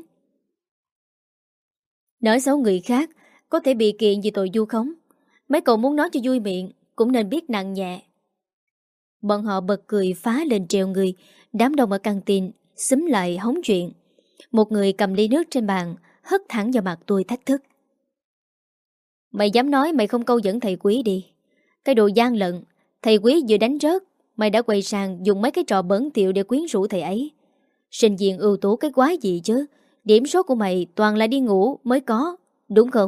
Nói xấu người khác có thể bị kiện vì tội vu khống. Mấy cậu muốn nói cho vui miệng cũng nên biết nặng nhẹ. Bọn họ bật cười phá lên treo người. Đám đông ở căng tin xúm lại hóng chuyện. Một người cầm ly nước trên bàn hất thẳng vào mặt tôi thách thức. Mày dám nói mày không câu dẫn thầy Quý đi. Cái đồ gian lận. Thầy Quý vừa đánh rớt, mày đã quay sang dùng mấy cái trò bẩn thỉu để quyến rũ thầy ấy. Sinh viên ưu tú cái quái gì chứ? Điểm số của mày toàn là đi ngủ mới có, đúng không?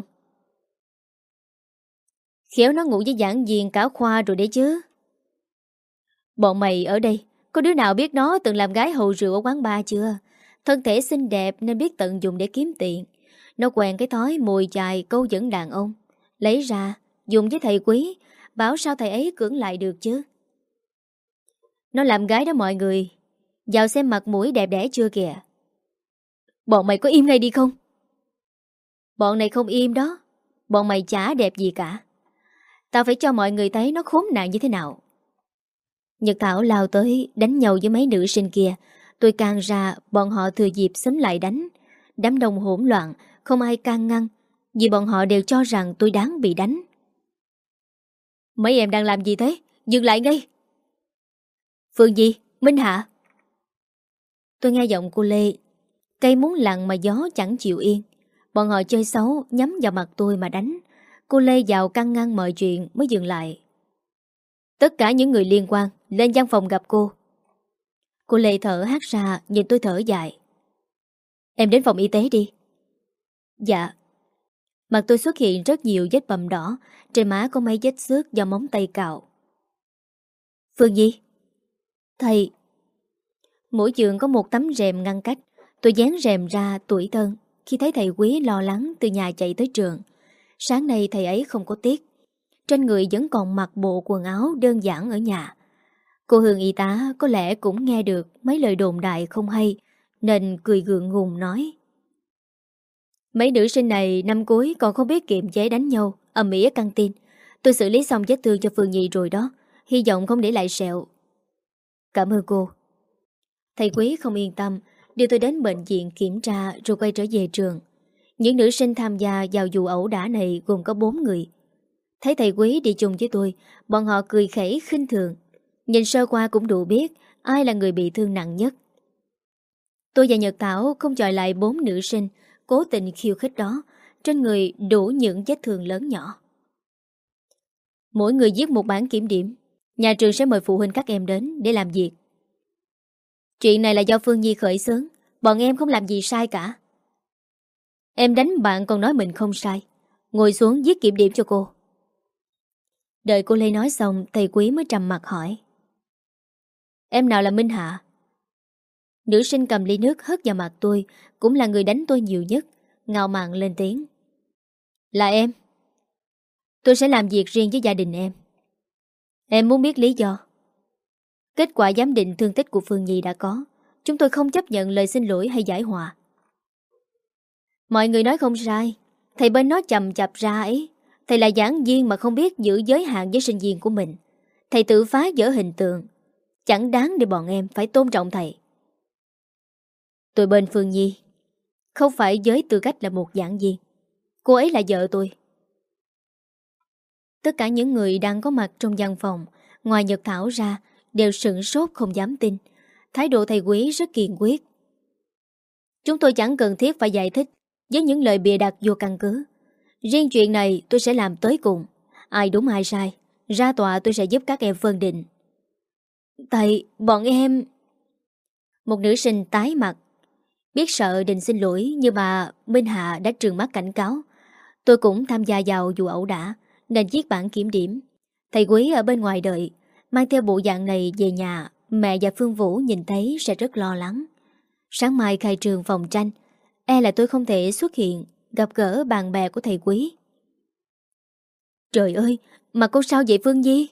Khéo nó ngủ với giảng viên cả khoa rồi đấy chứ. Bọn mày ở đây có đứa nào biết nó từng làm gái hầu rượu ở quán bar chưa? Thân thể xinh đẹp nên biết tận dụng để kiếm tiền. Nó quen cái thói mồi chài câu dẫn đàn ông. Lấy ra dùng với thầy Quý, bảo sao thầy ấy cưỡng lại được chứ. Nó làm gái đó mọi người. Vào xem mặt mũi đẹp đẽ chưa kìa. Bọn mày có im ngay đi không? Bọn này không im đó. Bọn mày chả đẹp gì cả. Tao phải cho mọi người thấy nó khốn nạn như thế nào. Nhật Thảo lao tới đánh nhau với mấy nữ sinh kia. Tôi can ra, bọn họ thừa dịp xúm lại đánh. Đám đông hỗn loạn, không ai can ngăn, vì bọn họ đều cho rằng tôi đáng bị đánh. Mấy em đang làm gì thế? Dừng lại ngay! Phương Di, Minh Hạ. Tôi nghe giọng cô Lê. Cây muốn lặng mà gió chẳng chịu yên. Bọn họ chơi xấu, nhắm vào mặt tôi mà đánh. Cô Lê vào can ngăn mọi chuyện mới dừng lại. Tất cả những người liên quan lên văn phòng gặp cô. Cô Lê thở hắt ra, nhìn tôi thở dài. Em đến phòng y tế đi. Dạ. Mặt tôi xuất hiện rất nhiều vết bầm đỏ. Trên má có mấy vết xước do móng tay cạo. Phương Di. Thầy. Mỗi giường có một tấm rèm ngăn cách. Tôi dán rèm ra tủi thân khi thấy thầy Quý lo lắng từ nhà chạy tới trường. Sáng nay thầy ấy không có tiết. Trên người vẫn còn mặc bộ quần áo đơn giản ở nhà. Cô Hương y tá có lẽ cũng nghe được mấy lời đồn đại không hay, nên cười gượng ngùng nói. Mấy nữ sinh này năm cuối còn không biết kiềm chế đánh nhau, ầm ĩ ở căng tin. Tôi xử lý xong vết thương cho Phương Nhi rồi đó, hy vọng không để lại sẹo. Cảm ơn cô. Thầy Quý không yên tâm, đưa tôi đến bệnh viện kiểm tra rồi quay trở về trường. Những nữ sinh tham gia vào vụ ẩu đả này gồm có bốn người. Thấy thầy Quý đi chung với tôi, bọn họ cười khẩy khinh thường. Nhìn sơ qua cũng đủ biết ai là người bị thương nặng nhất. Tôi và Nhật Thảo không chọi lại bốn nữ sinh cố tình khiêu khích đó, trên người đủ những vết thương lớn nhỏ. Mỗi người viết một bản kiểm điểm. Nhà trường sẽ mời phụ huynh các em đến để làm việc. Chuyện này là do Phương Nhi khởi xướng. Bọn em không làm gì sai cả. Em đánh bạn còn nói mình không sai. Ngồi xuống viết kiểm điểm cho cô. Đợi cô Lê nói xong, thầy Quý mới trầm mặt hỏi. Em nào là Minh Hạ? Nữ sinh cầm ly nước hất vào mặt tôi, cũng là người đánh tôi nhiều nhất, ngạo mạn lên tiếng. Là em. Tôi sẽ làm việc riêng với gia đình em. Em muốn biết lý do? Kết quả giám định thương tích của Phương Nhi đã có. Chúng tôi không chấp nhận lời xin lỗi hay giải hòa. Mọi người nói không sai. Thầy bên nó chầm chập ra ấy. Thầy là giảng viên mà không biết giữ giới hạn với sinh viên của mình. Thầy tự phá vỡ hình tượng. Chẳng đáng để bọn em phải tôn trọng thầy. Tôi bên Phương Nhi, không phải với tư cách là một giảng viên. Cô ấy là vợ tôi. Tất cả những người đang có mặt trong văn phòng, ngoài Nhật Thảo ra, đều sửng sốt không dám tin. Thái độ thầy Quý rất kiên quyết. Chúng tôi chẳng cần thiết phải giải thích với những lời bịa đặt vô căn cứ. Riêng chuyện này tôi sẽ làm tới cùng. Ai đúng ai sai, ra tòa tôi sẽ giúp các em phân định. Thầy, bọn em... Một nữ sinh tái mặt. Biết sợ định xin lỗi, nhưng mà Minh Hạ đã trừng mắt cảnh cáo. Tôi cũng tham gia vào vụ ẩu đả, nên viết bản kiểm điểm. Thầy Quý ở bên ngoài đợi. Mang theo bộ dạng này về nhà, mẹ và Phương Vũ nhìn thấy sẽ rất lo lắng. Sáng mai khai trường phòng tranh, e là tôi không thể xuất hiện gặp gỡ bạn bè của thầy Quý. Trời ơi, mà cô sao vậy Phương Nhi?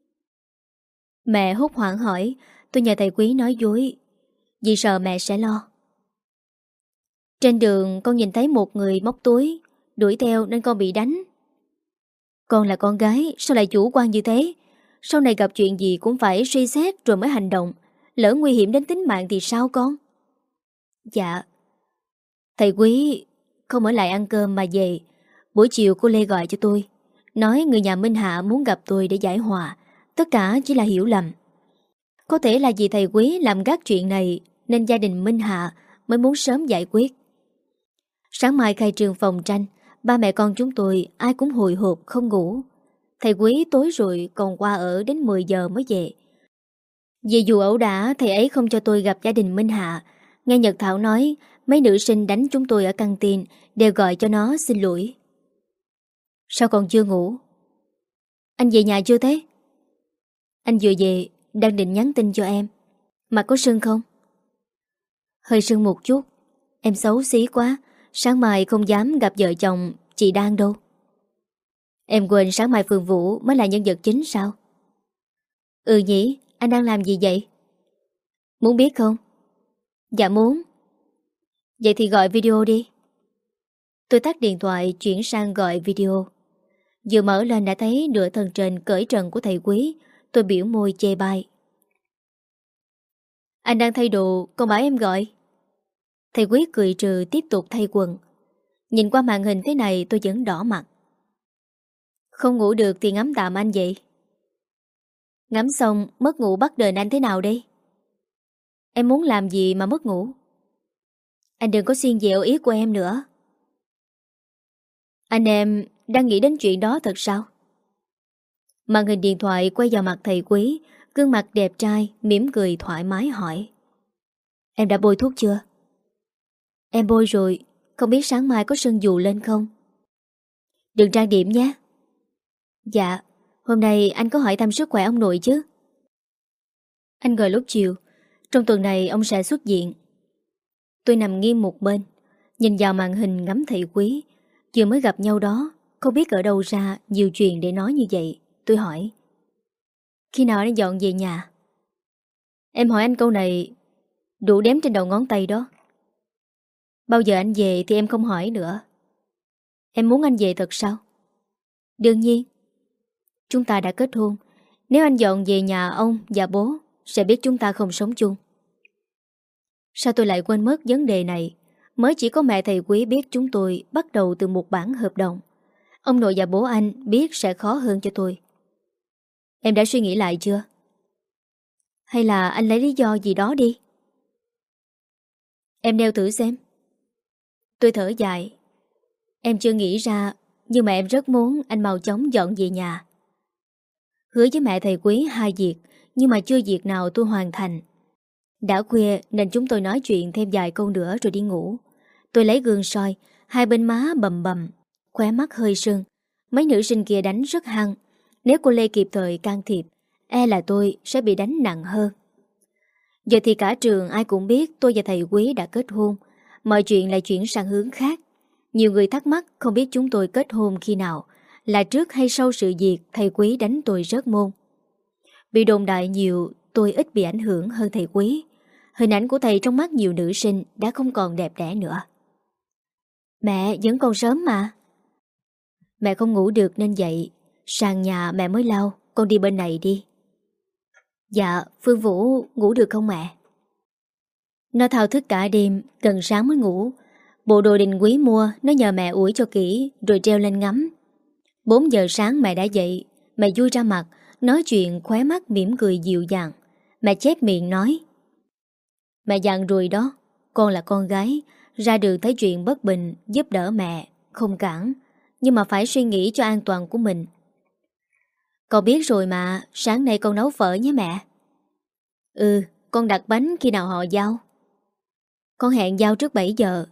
Mẹ hốt hoảng hỏi. Tôi nhờ thầy Quý nói dối, vì sợ mẹ sẽ lo. Trên đường con nhìn thấy một người móc túi, đuổi theo nên con bị đánh. Con là con gái, sao lại chủ quan như thế? Sau này gặp chuyện gì cũng phải suy xét rồi mới hành động. Lỡ nguy hiểm đến tính mạng thì sao con? Dạ. Thầy Quý không ở lại ăn cơm mà về. Buổi chiều cô Lê gọi cho tôi, nói người nhà Minh Hạ muốn gặp tôi để giải hòa. Tất cả chỉ là hiểu lầm. Có thể là vì thầy Quý làm gác chuyện này nên gia đình Minh Hạ mới muốn sớm giải quyết. Sáng mai khai trường phòng tranh, ba mẹ con chúng tôi ai cũng hồi hộp không ngủ. Thầy Quý tối rồi còn qua ở đến mười giờ mới về. Vì dù ẩu đả, thầy ấy không cho tôi gặp gia đình Minh Hạ. Nghe Nhật Thảo nói mấy nữ sinh đánh chúng tôi ở căng tin đều gọi cho nó xin lỗi. Sao còn chưa ngủ? Anh về nhà chưa thế? Anh vừa về, đang định nhắn tin cho em. Mặt có sưng không? Hơi sưng một chút. Em xấu xí quá, sáng mai không dám gặp vợ chồng chị Đan đâu. Em quên sáng mai Phương Vũ mới là nhân vật chính sao? Ừ nhỉ, anh đang làm gì vậy? Muốn biết không? Dạ muốn. Vậy thì gọi video đi. Tôi tắt điện thoại chuyển sang gọi video. Vừa mở lên đã thấy nửa thân trên cởi trần của thầy Quý. Tôi biểu môi chê bai. Anh đang thay đồ, còn bảo em gọi. Thầy Quý cười trừ tiếp tục thay quần. Nhìn qua màn hình thế này tôi vẫn đỏ mặt. Không ngủ được thì ngắm tạm anh vậy. Ngắm xong mất ngủ bắt đền anh thế nào đây? Em muốn làm gì mà mất ngủ? Anh đừng có xiên dẹo ý của em nữa. Anh em đang nghĩ đến chuyện đó thật sao? Màn hình điện thoại quay vào mặt thầy Quý. Gương mặt đẹp trai mỉm cười thoải mái hỏi. Em đã bôi thuốc chưa? Em bôi rồi. Không biết sáng mai có sưng dù lên không? Đừng trang điểm nhé. Dạ. Hôm nay anh có hỏi thăm sức khỏe ông nội chứ? Anh gọi lúc chiều. Trong tuần này ông sẽ xuất viện. Tôi nằm nghiêng một bên, nhìn vào màn hình ngắm thầy Quý. Vừa mới gặp nhau đó, không biết ở đâu ra nhiều chuyện để nói như vậy. Tôi hỏi. Khi nào anh dọn về nhà? Em hỏi anh câu này đủ đếm trên đầu ngón tay đó. Bao giờ anh về thì em không hỏi nữa. Em muốn anh về thật sao? Đương nhiên. Chúng ta đã kết hôn. Nếu anh dọn về nhà ông và bố sẽ biết chúng ta không sống chung. Sao tôi lại quên mất vấn đề này? Mới chỉ có mẹ thầy Quý biết chúng tôi bắt đầu từ một bản hợp đồng. Ông nội và bố anh biết sẽ khó hơn cho tôi. Em đã suy nghĩ lại chưa? Hay là anh lấy lý do gì đó đi? Em nêu thử xem. Tôi thở dài. Em chưa nghĩ ra, nhưng mà em rất muốn anh mau chóng dọn về nhà. Hứa với mẹ thầy Quý hai việc, nhưng mà chưa việc nào tôi hoàn thành. Đã khuya nên chúng tôi nói chuyện thêm vài câu nữa rồi đi ngủ. Tôi lấy gương soi, hai bên má bầm bầm, khóe mắt hơi sưng. Mấy nữ sinh kia đánh rất hăng. Nếu cô Lê kịp thời can thiệp, e là tôi sẽ bị đánh nặng hơn. Giờ thì cả trường ai cũng biết tôi và thầy Quý đã kết hôn. Mọi chuyện lại chuyển sang hướng khác. Nhiều người thắc mắc không biết chúng tôi kết hôn khi nào, là trước hay sau sự việc thầy Quý đánh tôi rớt môn. Bị đồn đại nhiều, tôi ít bị ảnh hưởng hơn thầy Quý. Hình ảnh của thầy trong mắt nhiều nữ sinh đã không còn đẹp đẽ nữa. Mẹ vẫn còn sớm mà. Mẹ không ngủ được nên dậy. Sàn nhà mẹ mới lau, con đi bên này đi. Dạ, Phương Vũ ngủ được không mẹ? Nó thao thức cả đêm, gần sáng mới ngủ. Bộ đồ Đình Quý mua, nó nhờ mẹ ủi cho kỹ rồi treo lên ngắm. Bốn giờ sáng mẹ đã dậy. Mẹ vui ra mặt, nói chuyện khóe mắt mỉm cười dịu dàng. Mẹ chép miệng nói. Mẹ dặn rồi đó, con là con gái, ra đường thấy chuyện bất bình giúp đỡ mẹ, không cản, nhưng mà phải suy nghĩ cho an toàn của mình. Con biết rồi mà, sáng nay con nấu phở nhé mẹ. Ừ, con đặt bánh khi nào họ giao? Con hẹn giao trước bảy giờ.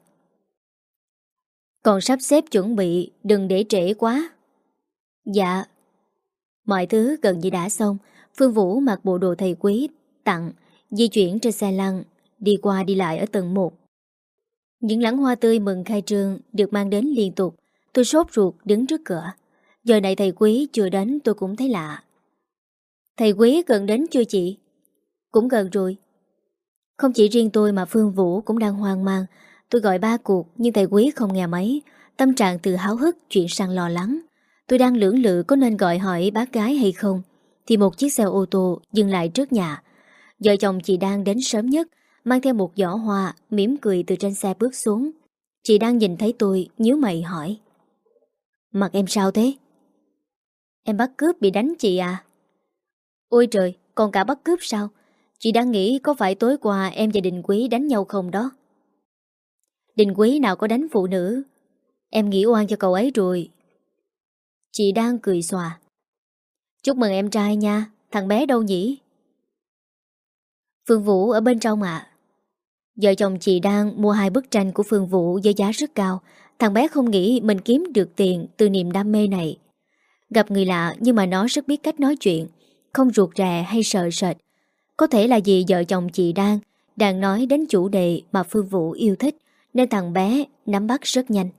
Con sắp xếp chuẩn bị, đừng để trễ quá. Dạ. Mọi thứ gần như đã xong. Phương Vũ mặc bộ đồ thầy Quý tặng, di chuyển trên xe lăn, đi qua đi lại ở tầng một. Những lẵng hoa tươi mừng khai trương được mang đến liên tục. Tôi sốt ruột đứng trước cửa. Giờ này thầy Quý chưa đến tôi cũng thấy lạ. Thầy Quý gần đến chưa chị? Cũng gần rồi. Không chỉ riêng tôi mà Phương Vũ cũng đang hoang mang. Tôi gọi ba cuộc nhưng thầy Quý không nghe máy. Tâm trạng từ háo hức chuyển sang lo lắng. Tôi đang lưỡng lự có nên gọi hỏi bác gái hay không, thì một chiếc xe ô tô dừng lại trước nhà. Vợ chồng chị đang đến sớm nhất, mang theo một giỏ hoa, mỉm cười từ trên xe bước xuống. Chị đang nhìn thấy tôi, nhíu mày hỏi. Mặt em sao thế? Em bắt cướp bị đánh chị à? Ôi trời, còn cả bắt cướp sao? Chị đang nghĩ có phải tối qua em và Đình Quý đánh nhau không đó? Đình Quý nào có đánh phụ nữ. Em nghĩ oan cho cậu ấy rồi. Chị đang cười xòa. Chúc mừng em trai nha. Thằng bé đâu nhỉ? Phương Vũ ở bên trong ạ. À. Vợ chồng chị đang mua hai bức tranh của Phương Vũ với giá rất cao. Thằng bé không nghĩ mình kiếm được tiền từ niềm đam mê này. Gặp người lạ nhưng mà nó rất biết cách nói chuyện, không ruột rè hay sợ sệt. Có thể là vì vợ chồng chị đang đang nói đến chủ đề mà Phương Vũ yêu thích, nên thằng bé nắm bắt rất nhanh.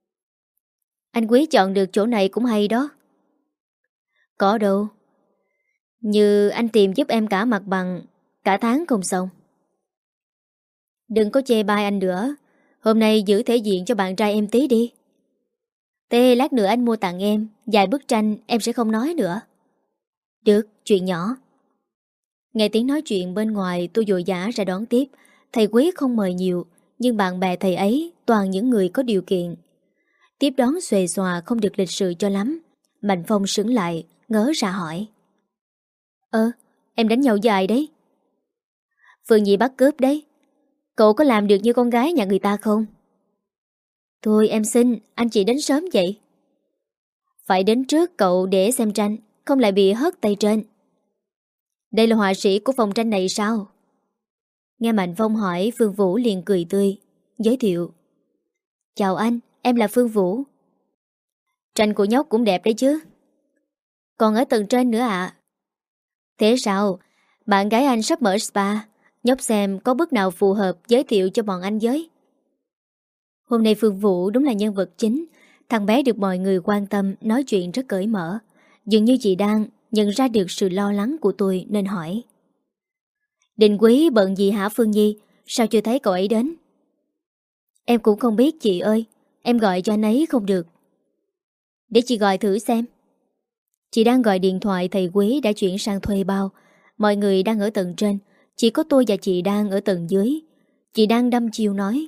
Anh Quý chọn được chỗ này cũng hay đó. Có đâu. Như anh tìm giúp em cả mặt bằng cả tháng không xong. Đừng có chê bai anh nữa. Hôm nay giữ thể diện cho bạn trai em tí đi. Tê, lát nữa anh mua tặng em vài bức tranh, em sẽ không nói nữa. Được, chuyện nhỏ. Nghe tiếng nói chuyện bên ngoài, tôi vội vã ra đón tiếp. Thầy Quý không mời nhiều, nhưng bạn bè thầy ấy toàn những người có điều kiện. Tiếp đón xuề xòa không được lịch sự cho lắm. Mạnh Phong sững lại, ngớ ra hỏi. Ơ, em đánh nhau với ai đấy? Phương Nhi bắt cướp đấy. Cậu có làm được như con gái nhà người ta không? Thôi em xin, anh chị đến sớm vậy. Phải đến trước cậu để xem tranh, không lại bị hất tay trên. Đây là họa sĩ của phòng tranh này sao? Nghe Mạnh Phong hỏi, Phương Vũ liền cười tươi, giới thiệu. Chào anh, em là Phương Vũ. Tranh của nhóc cũng đẹp đấy chứ. Còn ở tầng trên nữa ạ. Thế sao? Bạn gái anh sắp mở spa. Nhóc xem có bức nào phù hợp giới thiệu cho bọn anh với. Hôm nay Phương Vũ đúng là nhân vật chính. Thằng bé được mọi người quan tâm, nói chuyện rất cởi mở. Dường như chị đang nhận ra được sự lo lắng của tôi nên hỏi. Đình Quý bận gì hả Phương Nhi? Sao chưa thấy cậu ấy đến? Em cũng không biết chị ơi. Em gọi cho anh ấy không được. Để chị gọi thử xem. Chị đang gọi điện thoại, thầy Quý đã chuyển sang thuê bao. Mọi người đang ở tầng trên, chỉ có tôi và chị đang ở tầng dưới. Chị đang đăm chiêu nói.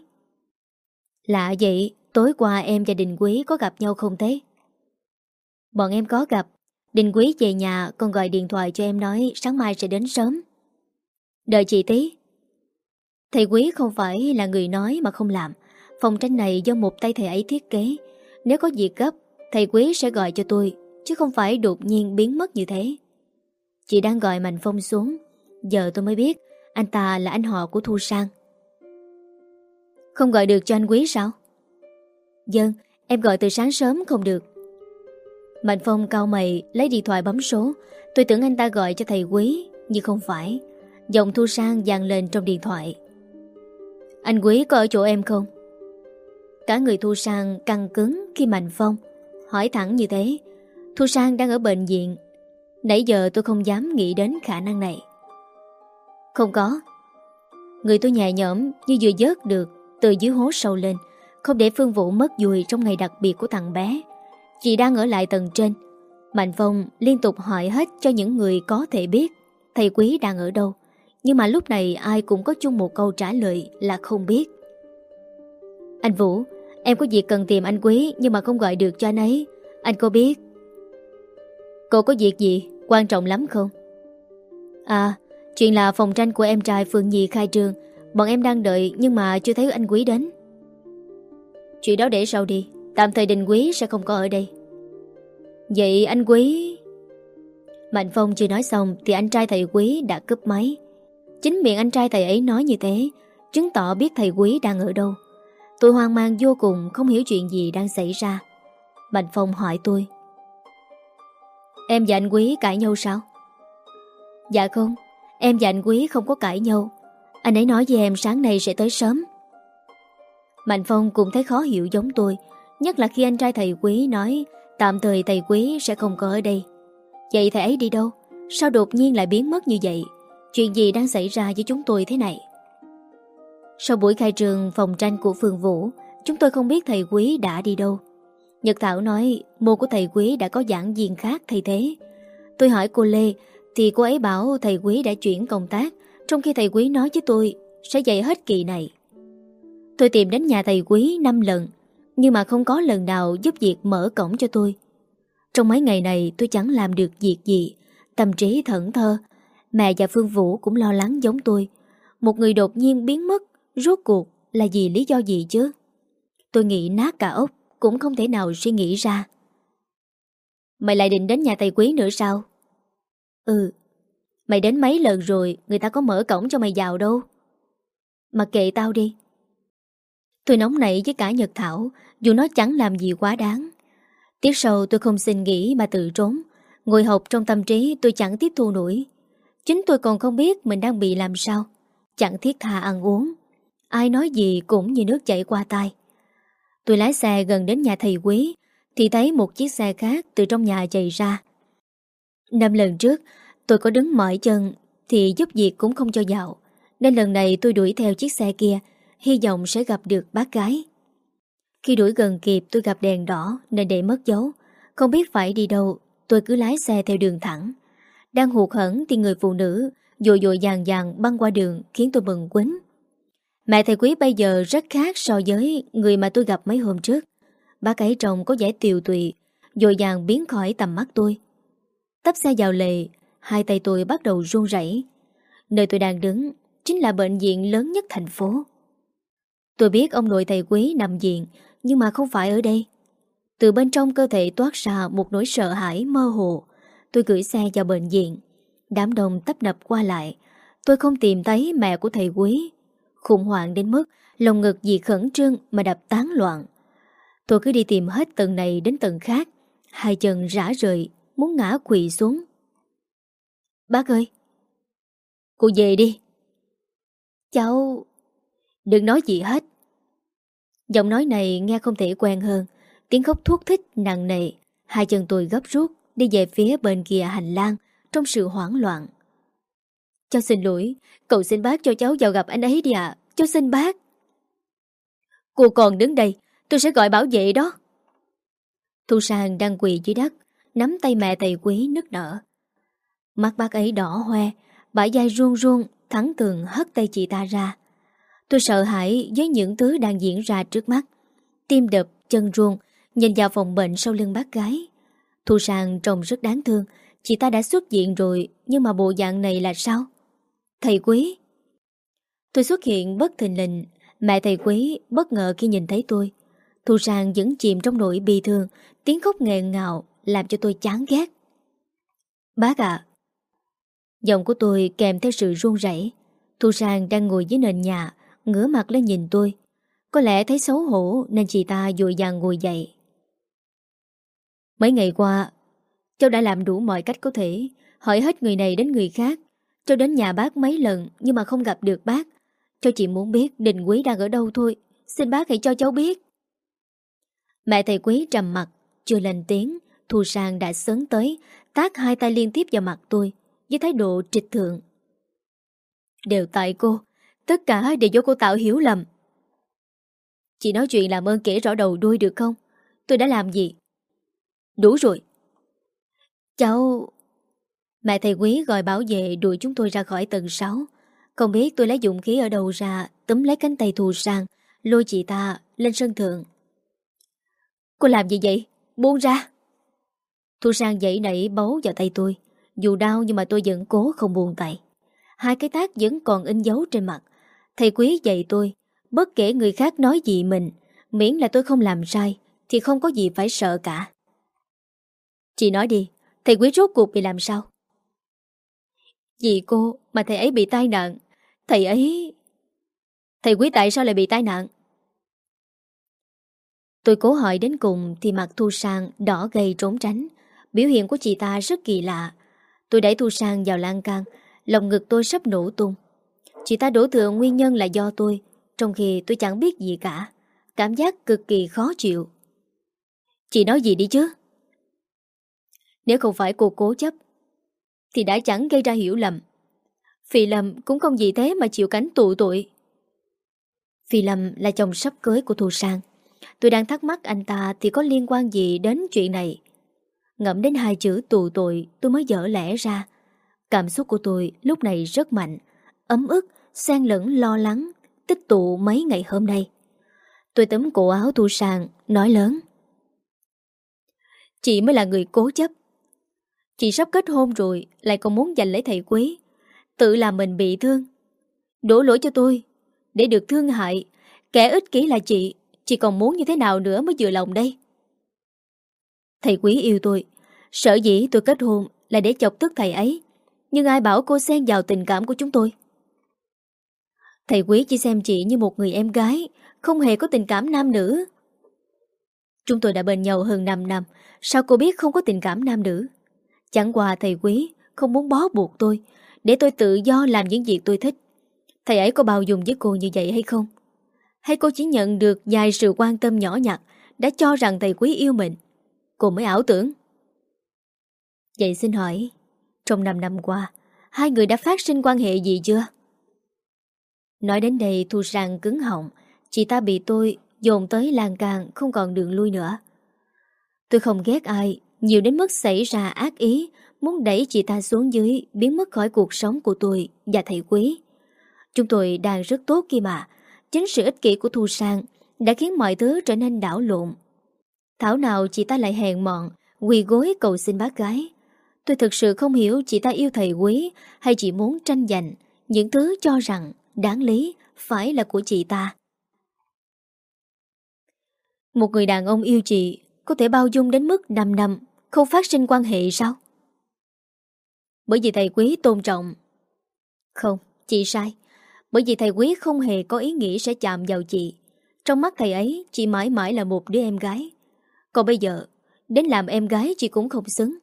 Lạ vậy, tối qua em và Đình Quý có gặp nhau không thế? Bọn em có gặp. Đình Quý về nhà còn gọi điện thoại cho em nói sáng mai sẽ đến sớm. Đợi chị tí. Thầy Quý không phải là người nói mà không làm. Phòng tranh này do một tay thầy ấy thiết kế. Nếu có việc gấp, thầy Quý sẽ gọi cho tôi, chứ không phải đột nhiên biến mất như thế. Chị đang gọi Mạnh Phong xuống. Giờ tôi mới biết anh ta là anh họ của Thu Sang. Không gọi được cho anh Quý sao? Vâng, em gọi từ sáng sớm không được. Mạnh Phong cau mày lấy điện thoại bấm số. Tôi tưởng anh ta gọi cho thầy Quý, nhưng không phải. Giọng Thu Sang vang lên trong điện thoại. Anh Quý có ở chỗ em không? Cả người Thu Sang căng cứng khi Mạnh Phong hỏi thẳng như thế. Thu Sang đang ở bệnh viện. Nãy giờ tôi không dám nghĩ đến khả năng này. Không có. Người tôi nhẹ nhõm như vừa vớt được từ dưới hố sâu lên, không để Phương Vũ mất dùi trong ngày đặc biệt của thằng bé. Chị đang ở lại tầng trên. Mạnh Phong liên tục hỏi hết cho những người có thể biết thầy Quý đang ở đâu. Nhưng mà lúc này ai cũng có chung một câu trả lời là không biết. Anh Vũ, em có việc cần tìm anh Quý nhưng mà không gọi được cho anh ấy. Anh có biết? Cô có việc gì? Quan trọng lắm không? À, chuyện là phòng tranh của em trai Phương Nhi khai trương. Bọn em đang đợi nhưng mà chưa thấy anh Quý đến. Chuyện đó để sau đi. Tạm thời Đình Quý sẽ không có ở đây. Vậy anh Quý... Mạnh Phong chưa nói xong thì anh trai thầy Quý đã cúp máy. Chính miệng anh trai thầy ấy nói như thế, chứng tỏ biết thầy Quý đang ở đâu. Tôi hoang mang vô cùng, không hiểu chuyện gì đang xảy ra. Mạnh Phong hỏi tôi. Em và anh Quý cãi nhau sao? Dạ không, em và anh Quý không có cãi nhau. Anh ấy nói với em sáng nay sẽ tới sớm. Mạnh Phong cũng thấy khó hiểu giống tôi, nhất là khi anh trai thầy Quý nói tạm thời thầy Quý sẽ không có ở đây. Vậy thầy ấy đi đâu? Sao đột nhiên lại biến mất như vậy? Chuyện gì đang xảy ra với chúng tôi thế này? Sau buổi khai trường phòng tranh của Phương Vũ, chúng tôi không biết thầy Quý đã đi đâu. Nhật Thảo nói môn của thầy Quý đã có giảng viên khác thay thế. Tôi hỏi cô Lê thì cô ấy bảo thầy Quý đã chuyển công tác, trong khi thầy Quý nói với tôi sẽ dạy hết kỳ này. Tôi tìm đến nhà thầy Quý năm lần, nhưng mà không có lần nào giúp việc mở cổng cho tôi. Trong mấy ngày này tôi chẳng làm được việc gì, tâm trí thẫn thờ. Mẹ và Phương Vũ cũng lo lắng giống tôi. Một người đột nhiên biến mất, rốt cuộc là vì lý do gì chứ? Tôi nghĩ nát cả óc, cũng không thể nào suy nghĩ ra. Mày lại định đến nhà thầy Quý nữa sao? Ừ. Mày đến mấy lần rồi, người ta có mở cổng cho mày vào đâu. Mà kệ tao đi. Tôi nóng nảy với cả Nhật Thảo, dù nó chẳng làm gì quá đáng. Tiết sau tôi không xin nghỉ mà tự trốn. Ngồi học trong tâm trí tôi chẳng tiếp thu nổi. Chính tôi còn không biết mình đang bị làm sao. Chẳng thiết tha ăn uống. Ai nói gì cũng như nước chảy qua tai. Tôi lái xe gần đến nhà thầy Quý thì thấy một chiếc xe khác từ trong nhà chạy ra. Năm lần trước tôi có đứng mỏi chân thì giúp việc cũng không cho vào. Nên lần này tôi đuổi theo chiếc xe kia, hy vọng sẽ gặp được bác gái. Khi đuổi gần kịp tôi gặp đèn đỏ nên để mất dấu. Không biết phải đi đâu, tôi cứ lái xe theo đường thẳng. Đang hụt hẫng thì người phụ nữ dội dội dàng dàng băng qua đường khiến tôi bừng quýnh. Mẹ thầy Quý bây giờ rất khác so với người mà tôi gặp mấy hôm trước. Bác ấy trông có vẻ tiều tụy, dội dàng biến khỏi tầm mắt tôi. Tấp xe vào lề, hai tay tôi bắt đầu run rẩy. Nơi tôi đang đứng chính là bệnh viện lớn nhất thành phố. Tôi biết ông nội thầy Quý nằm viện, nhưng mà không phải ở đây. Từ bên trong cơ thể toát ra một nỗi sợ hãi mơ hồ. Tôi gửi xe vào bệnh viện. Đám đông tấp nập qua lại. Tôi không tìm thấy mẹ của thầy Quý. Khủng hoảng đến mức lòng ngực vì khẩn trương mà đập tán loạn. Tôi cứ đi tìm hết tầng này đến tầng khác. Hai chân rã rời, muốn ngã quỵ xuống. Bác ơi! Cô về đi. Cháu... Đừng nói gì hết. Giọng nói này nghe không thể quen hơn. Tiếng khóc thuốc thích nặng nề. Hai chân tôi gấp rút đi về phía bên kia hành lang trong sự hoảng loạn. Cháu xin lỗi. Cậu xin bác cho cháu vào gặp anh ấy đi ạ. Cháu xin bác. Cô còn đứng đây, tôi sẽ gọi bảo vệ đó. Thu Sang đang quỳ dưới đất, nắm tay mẹ thầy Quý nức nở. Mắt bác ấy đỏ hoe, bả vai run run, thẳng thừng hất tay chị ta ra. Tôi sợ hãi với những thứ đang diễn ra trước mắt. Tim đập, chân run, nhìn vào phòng bệnh sau lưng bác gái. Thu Sang trông rất đáng thương. Chị ta đã xuất viện rồi, nhưng mà bộ dạng này là sao? Thầy Quý! Tôi xuất hiện bất thình lình. Mẹ thầy Quý bất ngờ khi nhìn thấy tôi. Thu Sang vẫn chìm trong nỗi bi thương. Tiếng khóc nghẹn ngào làm cho tôi chán ghét. Bác ạ! Giọng của tôi kèm theo sự run rẩy. Thu Sang đang ngồi dưới nền nhà, ngửa mặt lên nhìn tôi. Có lẽ thấy xấu hổ nên chị ta vội vàng ngồi dậy. Mấy ngày qua, cháu đã làm đủ mọi cách có thể, hỏi hết người này đến người khác. Cháu đến nhà bác mấy lần nhưng mà không gặp được bác. Cháu chỉ muốn biết Đình Quý đang ở đâu thôi. Xin bác hãy cho cháu biết. Mẹ thầy Quý trầm mặt, chưa lên tiếng. Thu Sang đã sấn tới, tát hai tay liên tiếp vào mặt tôi với thái độ trịch thượng. Đều tại cô. Tất cả đều do cô tạo hiểu lầm. Chị nói chuyện làm ơn kể rõ đầu đuôi được không? Tôi đã làm gì? Đủ rồi. Cháu... Mẹ thầy Quý gọi bảo vệ đuổi chúng tôi ra khỏi tầng sáu. Không biết tôi lấy dũng khí ở đâu ra, túm lấy cánh tay Thu Sang, lôi chị ta lên sân thượng. Cô làm gì vậy? Buông ra! Thu Sang dậy nảy bấu vào tay tôi. Dù đau nhưng mà tôi vẫn cố không buông tay. Hai cái tát vẫn còn in dấu trên mặt. Thầy Quý dạy tôi, bất kể người khác nói gì mình, miễn là tôi không làm sai thì không có gì phải sợ cả. Chị nói đi, thầy Quý rốt cuộc bị làm sao? Vì cô mà thầy ấy bị tai nạn. Thầy ấy... Thầy Quý tại sao lại bị tai nạn? Tôi cố hỏi đến cùng thì mặt Thu Sang đỏ gay trốn tránh. Biểu hiện của chị ta rất kỳ lạ. Tôi đẩy Thu Sang vào lan can, lòng ngực tôi sắp nổ tung. Chị ta đổ thừa nguyên nhân là do tôi, trong khi tôi chẳng biết gì cả. Cảm giác cực kỳ khó chịu. Chị nói gì đi chứ? Nếu không phải cô cố chấp thì đã chẳng gây ra hiểu lầm. Phi Lâm cũng không gì thế mà chịu cánh tù tội. Phi Lâm là chồng sắp cưới của Thu Sang. Tôi đang thắc mắc anh ta thì có liên quan gì đến chuyện này. Ngẫm đến hai chữ tù tội, tôi mới dở lẽ ra. Cảm xúc của tôi lúc này rất mạnh, ấm ức, xen lẫn lo lắng, tích tụ mấy ngày hôm nay. Tôi túm cổ áo Thu Sang, nói lớn. Chị mới là người cố chấp. Chị sắp kết hôn rồi, lại còn muốn giành lấy thầy Quý. Tự làm mình bị thương. Đổ lỗi cho tôi, để được thương hại. Kẻ ích kỷ là chị, chị còn muốn như thế nào nữa mới vừa lòng đây? Thầy Quý yêu tôi. Sở dĩ tôi kết hôn là để chọc tức thầy ấy. Nhưng ai bảo cô xen vào tình cảm của chúng tôi? Thầy Quý chỉ xem chị như một người em gái, không hề có tình cảm nam nữ. Chúng tôi đã bên nhau hơn năm năm, sao cô biết không có tình cảm nam nữ? Chẳng qua thầy Quý không muốn bó buộc tôi, để tôi tự do làm những việc tôi thích. Thầy ấy có bao dung với cô như vậy hay không? Hay cô chỉ nhận được vài sự quan tâm nhỏ nhặt, đã cho rằng thầy Quý yêu mình? Cô mới ảo tưởng. Vậy xin hỏi, trong năm năm qua, hai người đã phát sinh quan hệ gì chưa? Nói đến đây Thu Sang cứng họng. Chị ta bị tôi dồn tới lan can, không còn đường lui nữa. Tôi không ghét ai nhiều đến mức xảy ra ác ý, muốn đẩy chị ta xuống dưới, biến mất khỏi cuộc sống của tôi và thầy Quý. Chúng tôi đang rất tốt kia mà. Chính sự ích kỷ của Thu Sang đã khiến mọi thứ trở nên đảo lộn. Thảo nào chị ta lại hèn mọn, quỳ gối cầu xin bác gái. Tôi thực sự không hiểu chị ta yêu thầy Quý hay chỉ muốn tranh giành những thứ cho rằng đáng lý phải là của chị ta. Một người đàn ông yêu chị có thể bao dung đến mức 5 năm không phát sinh quan hệ sao? Bởi vì thầy Quý tôn trọng. Không, chị sai. Bởi vì thầy Quý không hề có ý nghĩ sẽ chạm vào chị. Trong mắt thầy ấy, chị mãi mãi là một đứa em gái. Còn bây giờ, đến làm em gái chị cũng không xứng.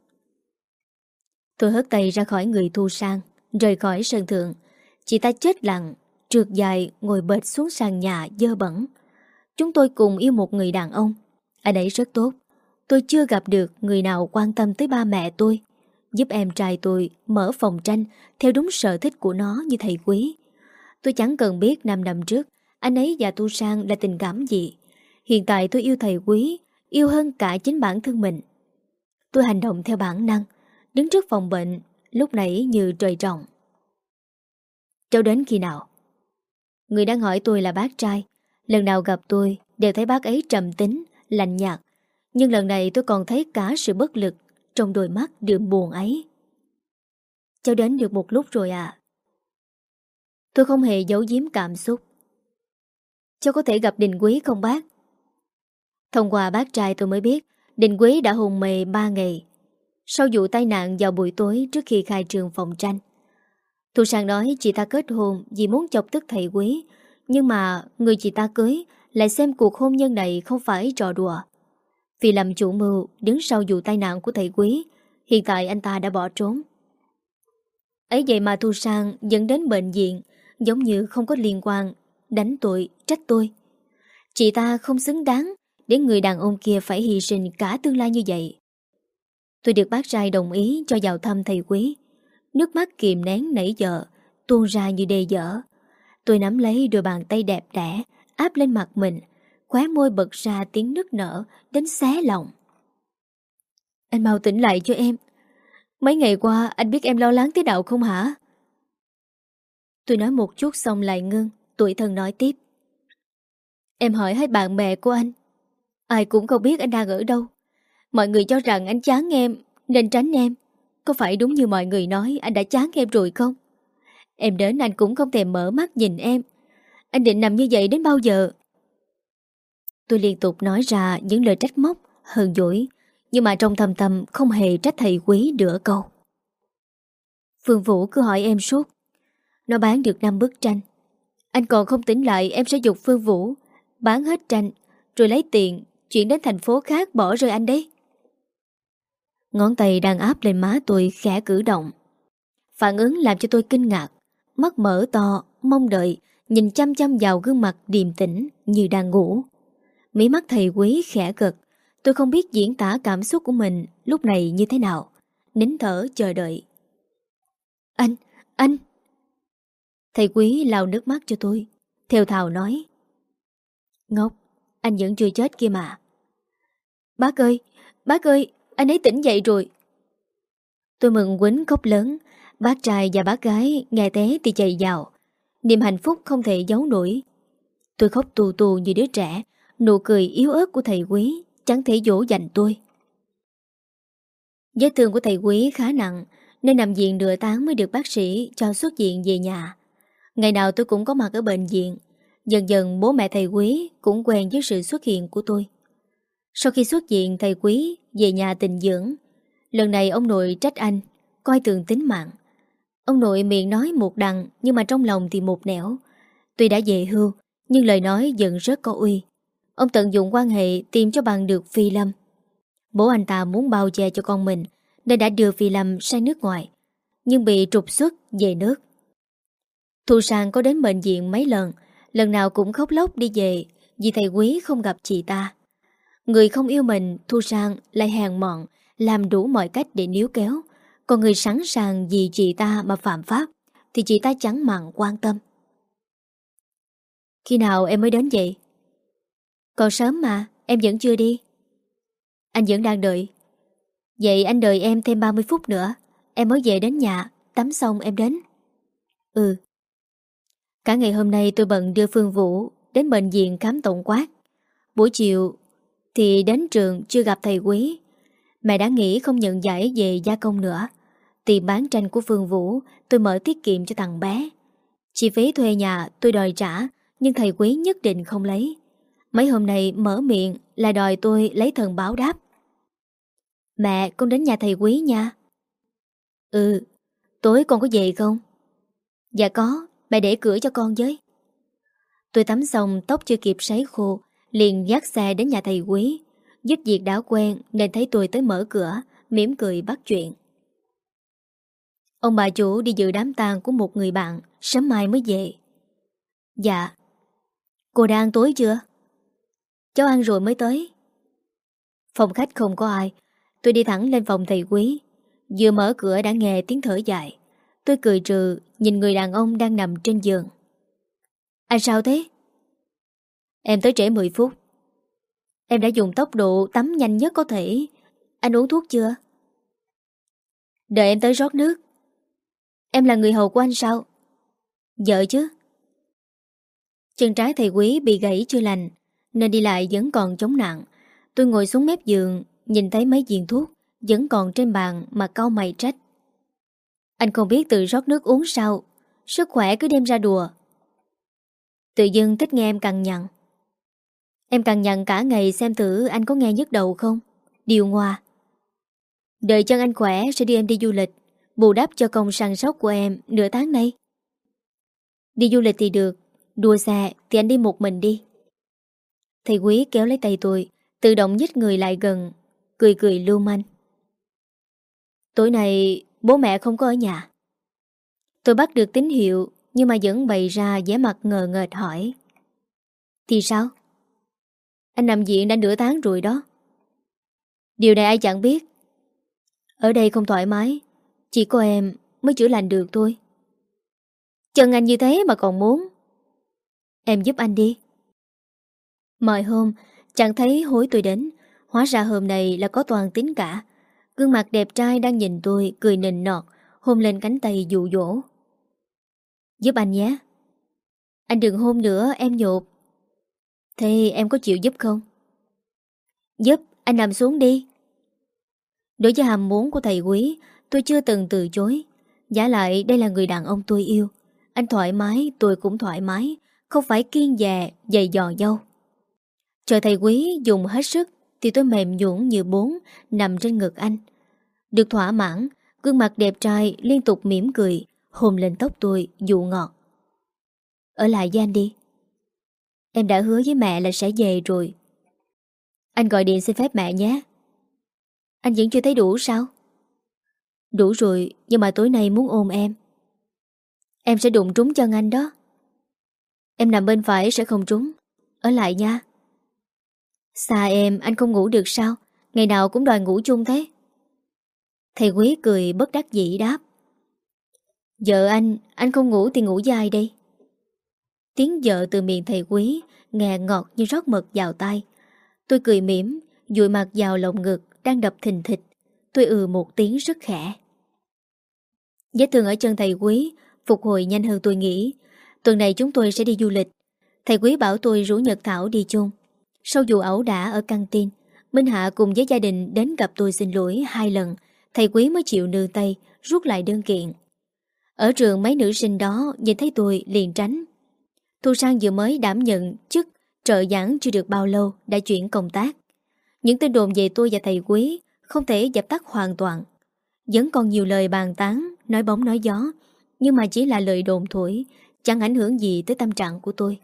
Tôi hất tay ra khỏi người Thu Sang, rời khỏi sân thượng. Chị ta chết lặng, trượt dài ngồi bệt xuống sàn nhà dơ bẩn. Chúng tôi cùng yêu một người đàn ông. Anh ấy rất tốt. Tôi chưa gặp được người nào quan tâm tới ba mẹ tôi, giúp em trai tôi mở phòng tranh theo đúng sở thích của nó như thầy Quý. Tôi chẳng cần biết năm năm trước anh ấy và Thu Sang là tình cảm gì. Hiện tại tôi yêu thầy Quý, yêu hơn cả chính bản thân mình. Tôi hành động theo bản năng, đứng trước phòng bệnh lúc nãy như trời trồng. Cháu đến khi nào? Người đang hỏi tôi là bác trai. Lần nào gặp tôi đều thấy bác ấy trầm tính, lạnh nhạt. Nhưng lần này tôi còn thấy cả sự bất lực trong đôi mắt đượm buồn ấy. Cháu đến được một lúc rồi à? Tôi không hề giấu giếm cảm xúc. Cháu có thể gặp Đình Quý không bác? Thông qua bác trai tôi mới biết Đình Quý đã hôn mê ba ngày sau vụ tai nạn vào buổi tối trước khi khai trương phòng tranh. Thu Sang nói chị ta kết hôn vì muốn chọc tức thầy Quý, nhưng mà người chị ta cưới lại xem cuộc hôn nhân này không phải trò đùa. Vì làm chủ mưu đứng sau vụ tai nạn của thầy Quý, hiện tại anh ta đã bỏ trốn. Ấy vậy mà Thu Sang dẫn đến bệnh viện giống như không có liên quan, đánh tôi, trách tôi. Chị ta không xứng đáng để người đàn ông kia phải hy sinh cả tương lai như vậy. Tôi được bác trai đồng ý cho vào thăm thầy Quý. Nước mắt kìm nén nãy giờ tuôn ra như đê dở. Tôi nắm lấy đôi bàn tay đẹp đẽ áp lên mặt mình, khóe môi bật ra tiếng nức nở đến xé lòng. Anh mau tỉnh lại cho em. Mấy ngày qua anh biết em lo lắng thế nào không hả? Tôi nói một chút xong lại ngưng. Tủi thân nói tiếp. Em hỏi hết bạn bè của anh, ai cũng không biết anh đang ở đâu. Mọi người cho rằng anh chán em nên tránh em. Có phải đúng như mọi người nói anh đã chán em rồi không? Em đến anh cũng không thèm mở mắt nhìn em. Anh định nằm như vậy đến bao giờ? Tôi liên tục nói ra những lời trách móc, hờn dỗi, nhưng mà trong thầm thầm không hề trách thầy Quý nửa câu. Phương Vũ cứ hỏi em suốt. Nó bán được năm bức tranh. Anh còn không tỉnh lại em sẽ giục Phương Vũ bán hết tranh rồi lấy tiền chuyển đến thành phố khác bỏ rơi anh đấy. Ngón tay đang áp lên má tôi khẽ cử động. Phản ứng làm cho tôi kinh ngạc. Mắt mở to, mong đợi, nhìn chăm chăm vào gương mặt điềm tĩnh như đang ngủ. Mí mắt thầy Quý khẽ gật. Tôi không biết diễn tả cảm xúc của mình lúc này như thế nào. Nín thở chờ đợi. Anh, anh. Thầy Quý lau nước mắt cho tôi, thều thào nói. Ngốc, anh vẫn chưa chết kia mà. Bác ơi, bác ơi, anh ấy tỉnh dậy rồi. Tôi mừng quýnh khóc lớn. Bác trai và bác gái nghe thế thì chạy vào. Niềm hạnh phúc không thể giấu nổi. Tôi khóc tù tù như đứa trẻ. Nụ cười yếu ớt của thầy Quý chẳng thể dỗ dành tôi. Vết thương của thầy Quý khá nặng nên nằm viện nửa tháng mới được bác sĩ cho xuất viện về nhà. Ngày nào tôi cũng có mặt ở bệnh viện. Dần dần bố mẹ thầy Quý cũng quen với sự xuất hiện của tôi. Sau khi xuất viện, thầy Quý về nhà tịnh dưỡng. Lần này ông nội trách anh coi thường tính mạng. Ông nội miệng nói một đằng nhưng mà trong lòng thì một nẻo. Tuy đã về hưu nhưng lời nói vẫn rất có uy. Ông tận dụng quan hệ tìm cho bằng được Phi Lâm. Bố anh ta muốn bao che cho con mình nên đã đưa Phi Lâm sang nước ngoài, nhưng bị trục xuất về nước. Thu Sang có đến bệnh viện mấy lần, lần nào cũng khóc lóc đi về vì thầy Quý không gặp chị ta. Người không yêu mình, Thu Sang lại hèn mọn, làm đủ mọi cách để níu kéo. Còn người sẵn sàng vì chị ta mà phạm pháp thì chị ta chẳng mặn quan tâm. Khi nào em mới đến vậy? Còn sớm mà, em vẫn chưa đi. Anh vẫn đang đợi. Vậy anh đợi em thêm ba mươi phút nữa. Em mới về đến nhà, tắm xong em đến. Ừ. Cả ngày hôm nay tôi bận đưa Phương Vũ đến bệnh viện khám tổng quát. Buổi chiều thì đến trường chưa gặp thầy Quý. Mẹ đã nghĩ không nhận giải về gia công nữa. Tiền bán tranh của Phương Vũ tôi mở tiết kiệm cho thằng bé. Chi phí thuê nhà tôi đòi trả, nhưng thầy Quý nhất định không lấy. Mấy hôm nay mở miệng là đòi tôi lấy thần báo đáp. Mẹ, con đến nhà thầy Quý nha. Ừ, tối con có về không? Dạ có, mẹ để cửa cho con với. Tôi tắm xong tóc chưa kịp sấy khô, liền dắt xe đến nhà thầy Quý. Giúp việc đã quen nên thấy tôi tới mở cửa, mỉm cười bắt chuyện. Ông bà chủ đi dự đám tang của một người bạn, sớm mai mới về. Dạ. Cô đã ăn tối chưa? Cháu ăn rồi mới tới. Phòng khách không có ai. Tôi đi thẳng lên phòng thầy Quý. Vừa mở cửa đã nghe tiếng thở dài. Tôi cười trừ nhìn người đàn ông đang nằm trên giường. Anh sao thế? Em tới trễ mười phút. Em đã dùng tốc độ tắm nhanh nhất có thể. Anh uống thuốc chưa? Đợi em tới rót nước. Em là người hầu của anh sao? Vợ chứ. Chân trái thầy Quý bị gãy chưa lành nên đi lại vẫn còn chống nặng. Tôi ngồi xuống mép giường, nhìn thấy mấy viên thuốc vẫn còn trên bàn mà cau mày trách. Anh không biết tự rót nước uống sao? Sức khỏe cứ đem ra đùa. Tự dưng thích nghe em cằn nhằn. Em cằn nhằn cả ngày xem thử anh có nghe nhức đầu không? Điều ngoa. Đợi chân anh khỏe sẽ đưa em đi du lịch, bù đắp cho công săn sóc của em nửa tháng nay. Đi du lịch thì được, đua xe thì anh đi một mình đi. Thầy Quý kéo lấy tay tôi, tự động nhích người lại gần, cười cười lưu manh. Tối nay bố mẹ không có ở nhà. Tôi bắt được tín hiệu nhưng mà vẫn bày ra vẻ mặt ngờ nghệch hỏi. Thì sao? Anh nằm viện đã nửa tháng rồi đó. Điều này ai chẳng biết. Ở đây không thoải mái, chỉ có em mới chữa lành được thôi. Chân anh như thế mà còn muốn. Em giúp anh đi. Mọi hôm chẳng thấy hối tôi đến, hóa ra hôm nay là có Toàn tính cả. Gương mặt đẹp trai đang nhìn tôi cười nịnh nọt, hôn lên cánh tay dụ dỗ. Giúp anh nhé. Anh đừng hôn nữa, em nhột. Thế em có chịu giúp không? Giúp, anh nằm xuống đi. Đối với ham muốn của thầy Quý, tôi chưa từng từ chối. Giả lại đây là người đàn ông tôi yêu. Anh thoải mái, tôi cũng thoải mái. Không phải kiêng dè, dày dò dâu. Chờ thầy Quý dùng hết sức thì tôi mềm nhũn như bún nằm trên ngực anh. Được thỏa mãn, gương mặt đẹp trai liên tục mỉm cười, hôn lên tóc tôi dụ ngọt. Ở lại với anh đi. Em đã hứa với mẹ là sẽ về rồi. Anh gọi điện xin phép mẹ nhé. Anh vẫn chưa thấy đủ sao? Đủ rồi, nhưng mà tối nay muốn ôm em. Em sẽ đụng trúng chân anh đó. Em nằm bên phải sẽ không trúng. Ở lại nha. Xa em, anh không ngủ được sao? Ngày nào cũng đòi ngủ chung thế. Thầy Quý cười bất đắc dĩ đáp. Vợ anh, anh không ngủ thì ngủ với ai đây? Tiếng vợ từ miệng thầy Quý nghe ngọt như rót mật vào tai. Tôi cười mỉm, dụi mặt vào lồng ngực đang đập thình thịch. Tôi ừ một tiếng rất khẽ. Vết thương ở chân thầy Quý phục hồi nhanh hơn tôi nghĩ. Tuần này chúng tôi sẽ đi du lịch. Thầy Quý bảo tôi rủ Nhật Thảo đi chung. Sau vụ ẩu đả ở căng tin, Minh Hạ cùng với gia đình đến gặp tôi xin lỗi hai lần. Thầy Quý mới chịu nương tay rút lại đơn kiện. Ở trường mấy nữ sinh đó nhìn thấy tôi liền tránh. Thu Sang vừa mới đảm nhận chức trợ giảng chưa được bao lâu đã chuyển công tác. Những tin đồn về tôi và thầy Quý không thể dập tắt hoàn toàn. Vẫn còn nhiều lời bàn tán, nói bóng nói gió, nhưng mà chỉ là lời đồn thổi, chẳng ảnh hưởng gì tới tâm trạng của tôi.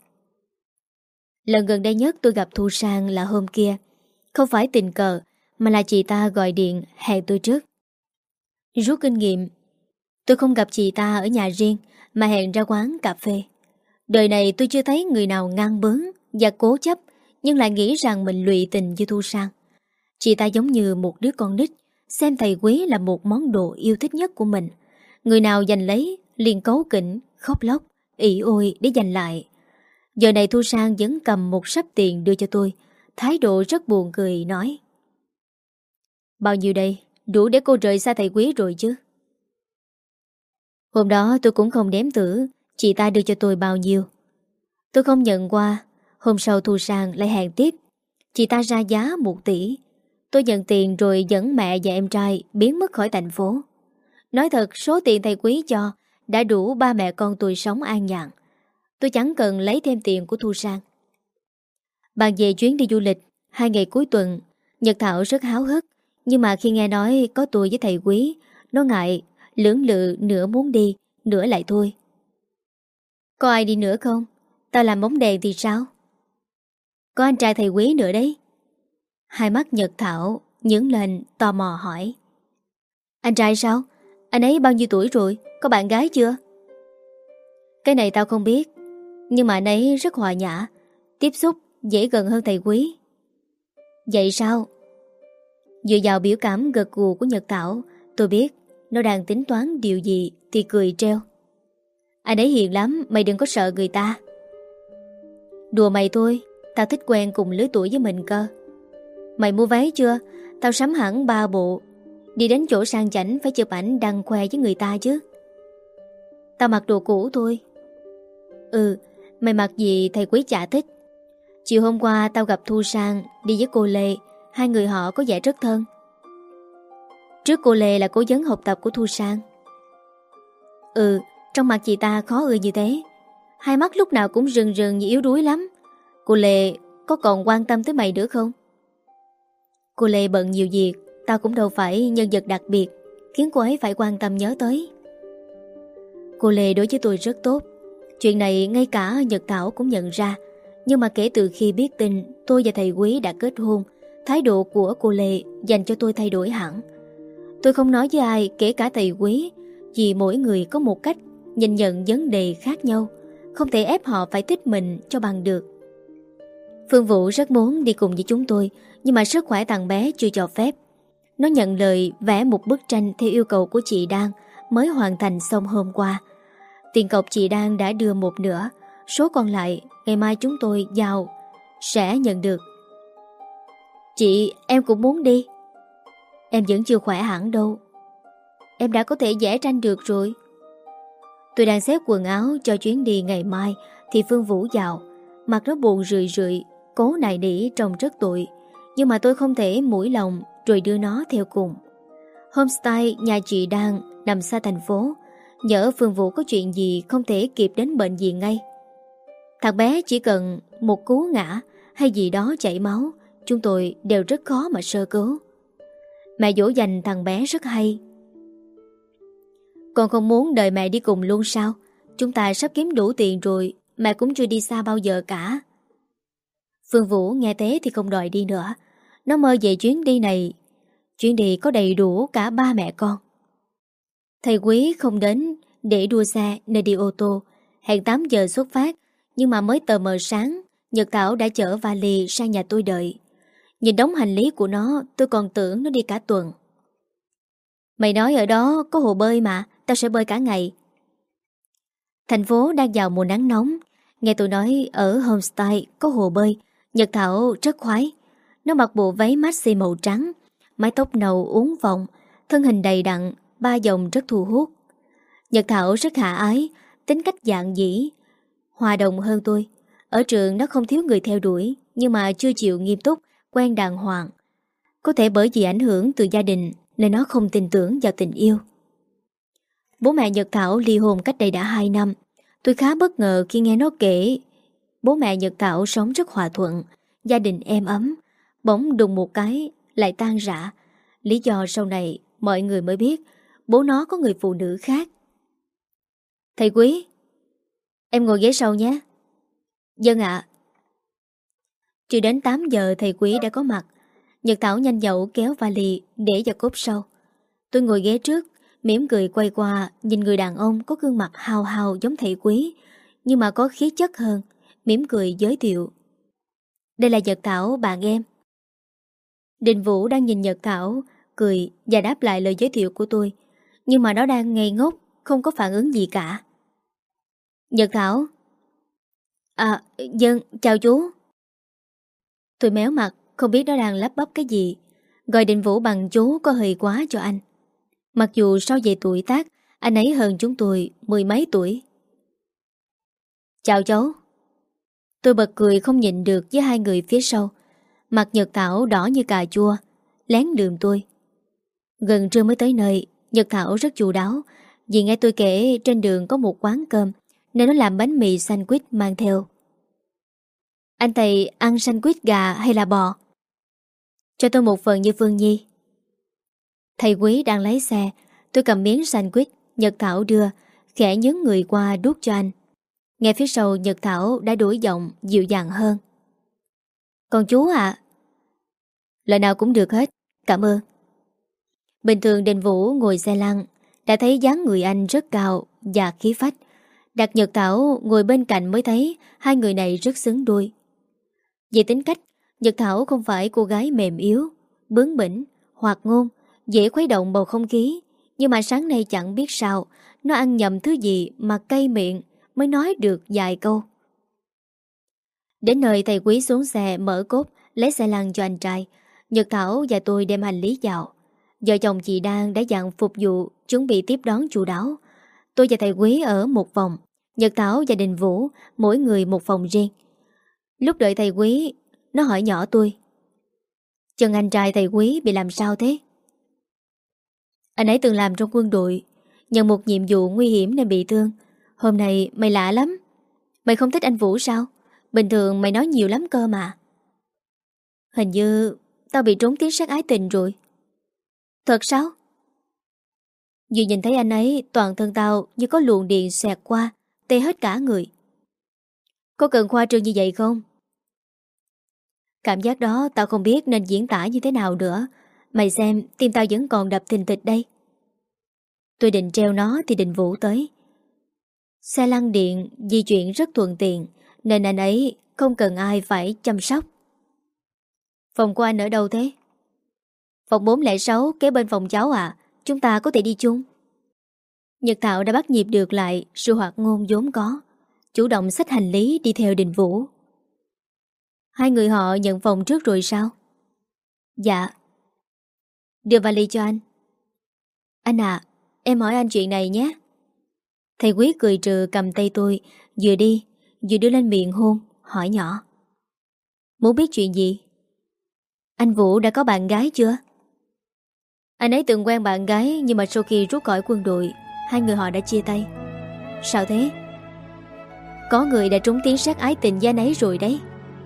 Lần gần đây nhất tôi gặp Thu Sang là hôm kia. Không phải tình cờ, mà là chị ta gọi điện hẹn tôi trước. Rút kinh nghiệm, tôi không gặp chị ta ở nhà riêng, mà hẹn ra quán cà phê. Đời này tôi chưa thấy người nào ngang bướng và cố chấp, nhưng lại nghĩ rằng mình lụy tình như Thu Sang. Chị ta giống như một đứa con nít, xem thầy Quý là một món đồ yêu thích nhất của mình. Người nào giành lấy liền cấu kỉnh, khóc lóc, ỉ ôi để giành lại. Giờ này Thu Sang vẫn cầm một sắp tiền đưa cho tôi, thái độ rất buồn cười nói: Bao nhiêu đây? Đủ để cô rời xa thầy Quý rồi chứ? Hôm đó tôi cũng không đếm thử chị ta đưa cho tôi bao nhiêu. Tôi không nhận qua. Hôm sau Thu Sang lại hẹn tiếp. Chị ta ra giá một tỷ. Tôi nhận tiền rồi dẫn mẹ và em trai biến mất khỏi thành phố. Nói thật, số tiền thầy Quý cho đã đủ ba mẹ con tôi sống an nhàn. Tôi chẳng cần lấy thêm tiền của Thu Sang. Bàn về chuyến đi du lịch hai ngày cuối tuần, Nhật Thảo rất háo hức. Nhưng mà khi nghe nói có tôi với thầy Quý, nó ngại, lưỡng lự, nửa muốn đi, nửa lại thôi. Có ai đi nữa không? Tao làm bóng đèn thì sao? Có anh trai thầy Quý nữa đấy. Hai mắt Nhật Thảo nhướng lên tò mò hỏi: Anh trai sao? Anh ấy bao nhiêu tuổi rồi? Có bạn gái chưa? Cái này tao không biết. Nhưng mà anh ấy rất hòa nhã, tiếp xúc dễ gần hơn thầy Quý. Vậy sao? Dựa vào biểu cảm gật gù của Nhật Thảo, tôi biết nó đang tính toán điều gì thì cười treo: Anh ấy hiền lắm, mày đừng có sợ người ta. Đùa mày thôi, tao thích quen cùng lứa tuổi với mình cơ. Mày mua váy chưa? Tao sắm hẳn ba bộ. Đi đến chỗ sang chảnh phải chụp ảnh đăng khoe với người ta chứ. Tao mặc đồ cũ thôi. Ừ, mày mặc gì thầy Quý chả thích. Chiều hôm qua tao gặp Thu Sang đi với cô Lê. Hai người họ có vẻ rất thân. Trước cô Lê là cố vấn học tập của Thu Sang. Ừ, trong mặt chị ta khó ưa như thế. Hai mắt lúc nào cũng rừng rừng như yếu đuối lắm. Cô Lê có còn quan tâm tới mày nữa không? Cô Lê bận nhiều việc, tao cũng đâu phải nhân vật đặc biệt khiến cô ấy phải quan tâm nhớ tới. Cô Lê đối với tôi rất tốt. Chuyện này ngay cả Nhật Thảo cũng nhận ra. Nhưng mà kể từ khi biết tin tôi và thầy Quý đã kết hôn, thái độ của cô Lê dành cho tôi thay đổi hẳn. Tôi không nói với ai, kể cả thầy Quý, vì mỗi người có một cách nhìn nhận vấn đề khác nhau, không thể ép họ phải thích mình cho bằng được. Phương Vũ rất muốn đi cùng với chúng tôi, nhưng mà sức khỏe thằng bé chưa cho phép. Nó nhận lời vẽ một bức tranh theo yêu cầu của chị Đan mới hoàn thành xong hôm qua. Tiền cọc chị Đan đã đưa một nửa, số còn lại ngày mai chúng tôi giao sẽ nhận được. Chị, em cũng muốn đi. Em vẫn chưa khỏe hẳn đâu. Em đã có thể vẽ tranh được rồi. Tôi đang xếp quần áo cho chuyến đi ngày mai thì Phương Vũ vào. Mặt nó buồn rười rượi, cố nài nỉ trông rất tội. Nhưng mà tôi không thể mũi lòng rồi đưa nó theo cùng. Homestay nhà chị Đan nằm xa thành phố. Nhỡ Phương Vũ có chuyện gì không thể kịp đến bệnh viện ngay. Thằng bé chỉ cần một cú ngã hay gì đó chảy máu, chúng tôi đều rất khó mà sơ cứu. Mẹ dỗ dành thằng bé rất hay. Con không muốn đợi mẹ đi cùng luôn sao? Chúng ta sắp kiếm đủ tiền rồi, mẹ cũng chưa đi xa bao giờ cả. Phương Vũ nghe thế thì không đòi đi nữa. Nó mơ về chuyến đi này. Chuyến đi có đầy đủ cả ba mẹ con. Thầy Quý không đến để đua xe nên đi ô tô. Hẹn tám giờ xuất phát. Nhưng mà mới tờ mờ sáng, Nhật Thảo đã chở vali sang nhà tôi đợi. Nhìn đống hành lý của nó, tôi còn tưởng nó đi cả tuần. Mày nói ở đó có hồ bơi mà, tao sẽ bơi cả ngày. Thành phố đang vào mùa nắng nóng. Nghe tôi nói ở homestay có hồ bơi, Nhật Thảo rất khoái. Nó mặc bộ váy maxi màu trắng, mái tóc nâu uốn vòng, thân hình đầy đặn, ba dòng rất thu hút. Nhật Thảo rất hạ ái, tính cách dạng dĩ, hòa đồng hơn tôi. Ở trường nó không thiếu người theo đuổi, nhưng mà chưa chịu nghiêm túc, quen đàng hoàng. Có thể bởi vì ảnh hưởng từ gia đình nên nó không tin tưởng vào tình yêu. Bố mẹ Nhật Thảo ly hôn cách đây đã hai năm. Tôi khá bất ngờ khi nghe nó kể bố mẹ Nhật Thảo sống rất hòa thuận, gia đình êm ấm. Bỗng đùng một cái lại tan rã. Lý do sau này mọi người mới biết bố nó có người phụ nữ khác. Thầy Quý, em ngồi ghế sau nhé. Vâng ạ. Chưa đến tám giờ thầy Quý đã có mặt. Nhật Thảo nhanh nhậu kéo vali để vào cốp sau. Tôi ngồi ghế trước, mỉm cười quay qua nhìn người đàn ông có gương mặt hao hao giống thầy Quý, nhưng mà có khí chất hơn, mỉm cười giới thiệu. Đây là Nhật Thảo, bạn em. Đình Vũ đang nhìn Nhật Thảo, cười và đáp lại lời giới thiệu của tôi, nhưng mà nó đang ngây ngốc, không có phản ứng gì cả. Nhật Thảo. À, dân, chào chú. Tôi méo mặt, không biết nó đang lắp bắp cái gì. Gọi Đình Vũ bằng chú có hơi quá cho anh. Mặc dù so về tuổi tác, anh ấy hơn chúng tôi mười mấy tuổi. Chào cháu. Tôi bật cười không nhịn được với hai người phía sau. Mặt Nhật Thảo đỏ như cà chua, lén lườm tôi. Gần trưa mới tới nơi, Nhật Thảo rất chu đáo. Vì nghe tôi kể trên đường có một quán cơm, nên nó làm bánh mì sandwich mang theo. Anh thầy ăn sandwich gà hay là bò? Cho tôi một phần như Phương Nhi. Thầy Quý đang lấy xe. Tôi cầm miếng sandwich Nhật Thảo đưa, khẽ nhấn người qua đút cho anh. Nghe phía sau Nhật Thảo đã đổi giọng dịu dàng hơn. Còn chú ạ? Lời nào cũng được hết, cảm ơn. Bình thường Đình Vũ ngồi xe lăn, đã thấy dáng người anh rất cao và khí phách. Đặt Nhật Thảo ngồi bên cạnh mới thấy hai người này rất xứng đôi. Về tính cách, Nhật Thảo không phải cô gái mềm yếu, bướng bỉnh, hoạt ngôn, dễ khuấy động bầu không khí. Nhưng mà sáng nay chẳng biết sao, nó ăn nhầm thứ gì mà cay miệng mới nói được vài câu. Đến nơi thầy Quý xuống xe mở cốp, lấy xe lăn cho anh trai. Nhật Thảo và tôi đem hành lý vào. Vợ chồng chị Đan đã dặn phục vụ, chuẩn bị tiếp đón chu đáo. Tôi và thầy Quý ở một phòng, Nhật Thảo và Đình Vũ mỗi người một phòng riêng. Lúc đợi thầy Quý, nó hỏi nhỏ tôi: Chân anh trai thầy Quý bị làm sao thế? Anh ấy từng làm trong quân đội, nhận một nhiệm vụ nguy hiểm nên bị thương. Hôm nay mày lạ lắm. Mày không thích anh Vũ sao? Bình thường mày nói nhiều lắm cơ mà. Hình như tao bị trốn tiếng sát ái tình rồi. Thật sao? Vừa nhìn thấy anh ấy, toàn thân tao như có luồng điện xẹt qua, tê hết cả người. Có cần khoa trương như vậy không? Cảm giác đó tao không biết nên diễn tả như thế nào nữa. Mày xem, tim tao vẫn còn đập thình thịch đây. Tôi định treo nó thì Đình Vũ tới. Xe lăn điện di chuyển rất thuận tiện, nên anh ấy không cần ai phải chăm sóc. Phòng của anh ở đâu thế? Phòng bốn không sáu kế bên phòng cháu à. Chúng ta có thể đi chung. Nhật Thảo đã bắt nhịp được lại sự hoạt ngôn vốn có, chủ động xách hành lý đi theo Đình Vũ. Hai người họ nhận phòng trước rồi sao? Dạ. Đưa vali cho anh. Anh à, em hỏi anh chuyện này nhé. Thầy Quý cười trừ cầm tay tôi, vừa đi vừa đưa lên miệng hôn, hỏi nhỏ: Muốn biết chuyện gì? Anh Vũ đã có bạn gái chưa? Anh ấy từng quen bạn gái, nhưng mà sau khi rút khỏi quân đội, hai người họ đã chia tay. Sao thế? Có người đã trúng tiếng sát ái tình với anh ấy rồi đấy.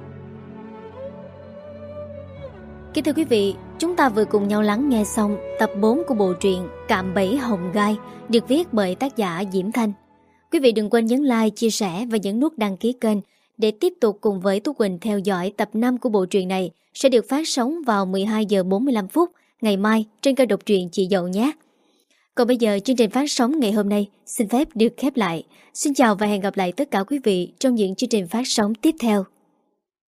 Kính thưa quý vị, chúng ta vừa cùng nhau lắng nghe xong tập bốn của bộ truyện Cạm Bẫy Hồng Gai, được viết bởi tác giả Diễm Thanh. Quý vị đừng quên nhấn like, chia sẻ và nhấn nút đăng ký kênh để tiếp tục cùng với Tú Quỳnh theo dõi tập năm của bộ truyện này, sẽ được phát sóng vào mười hai giờ bốn mươi lăm phút ngày mai trên kênh độc truyện Chị Dậu nhé. Còn bây giờ chương trình phát sóng ngày hôm nay xin phép được khép lại. Xin chào và hẹn gặp lại tất cả quý vị trong những chương trình phát sóng tiếp theo.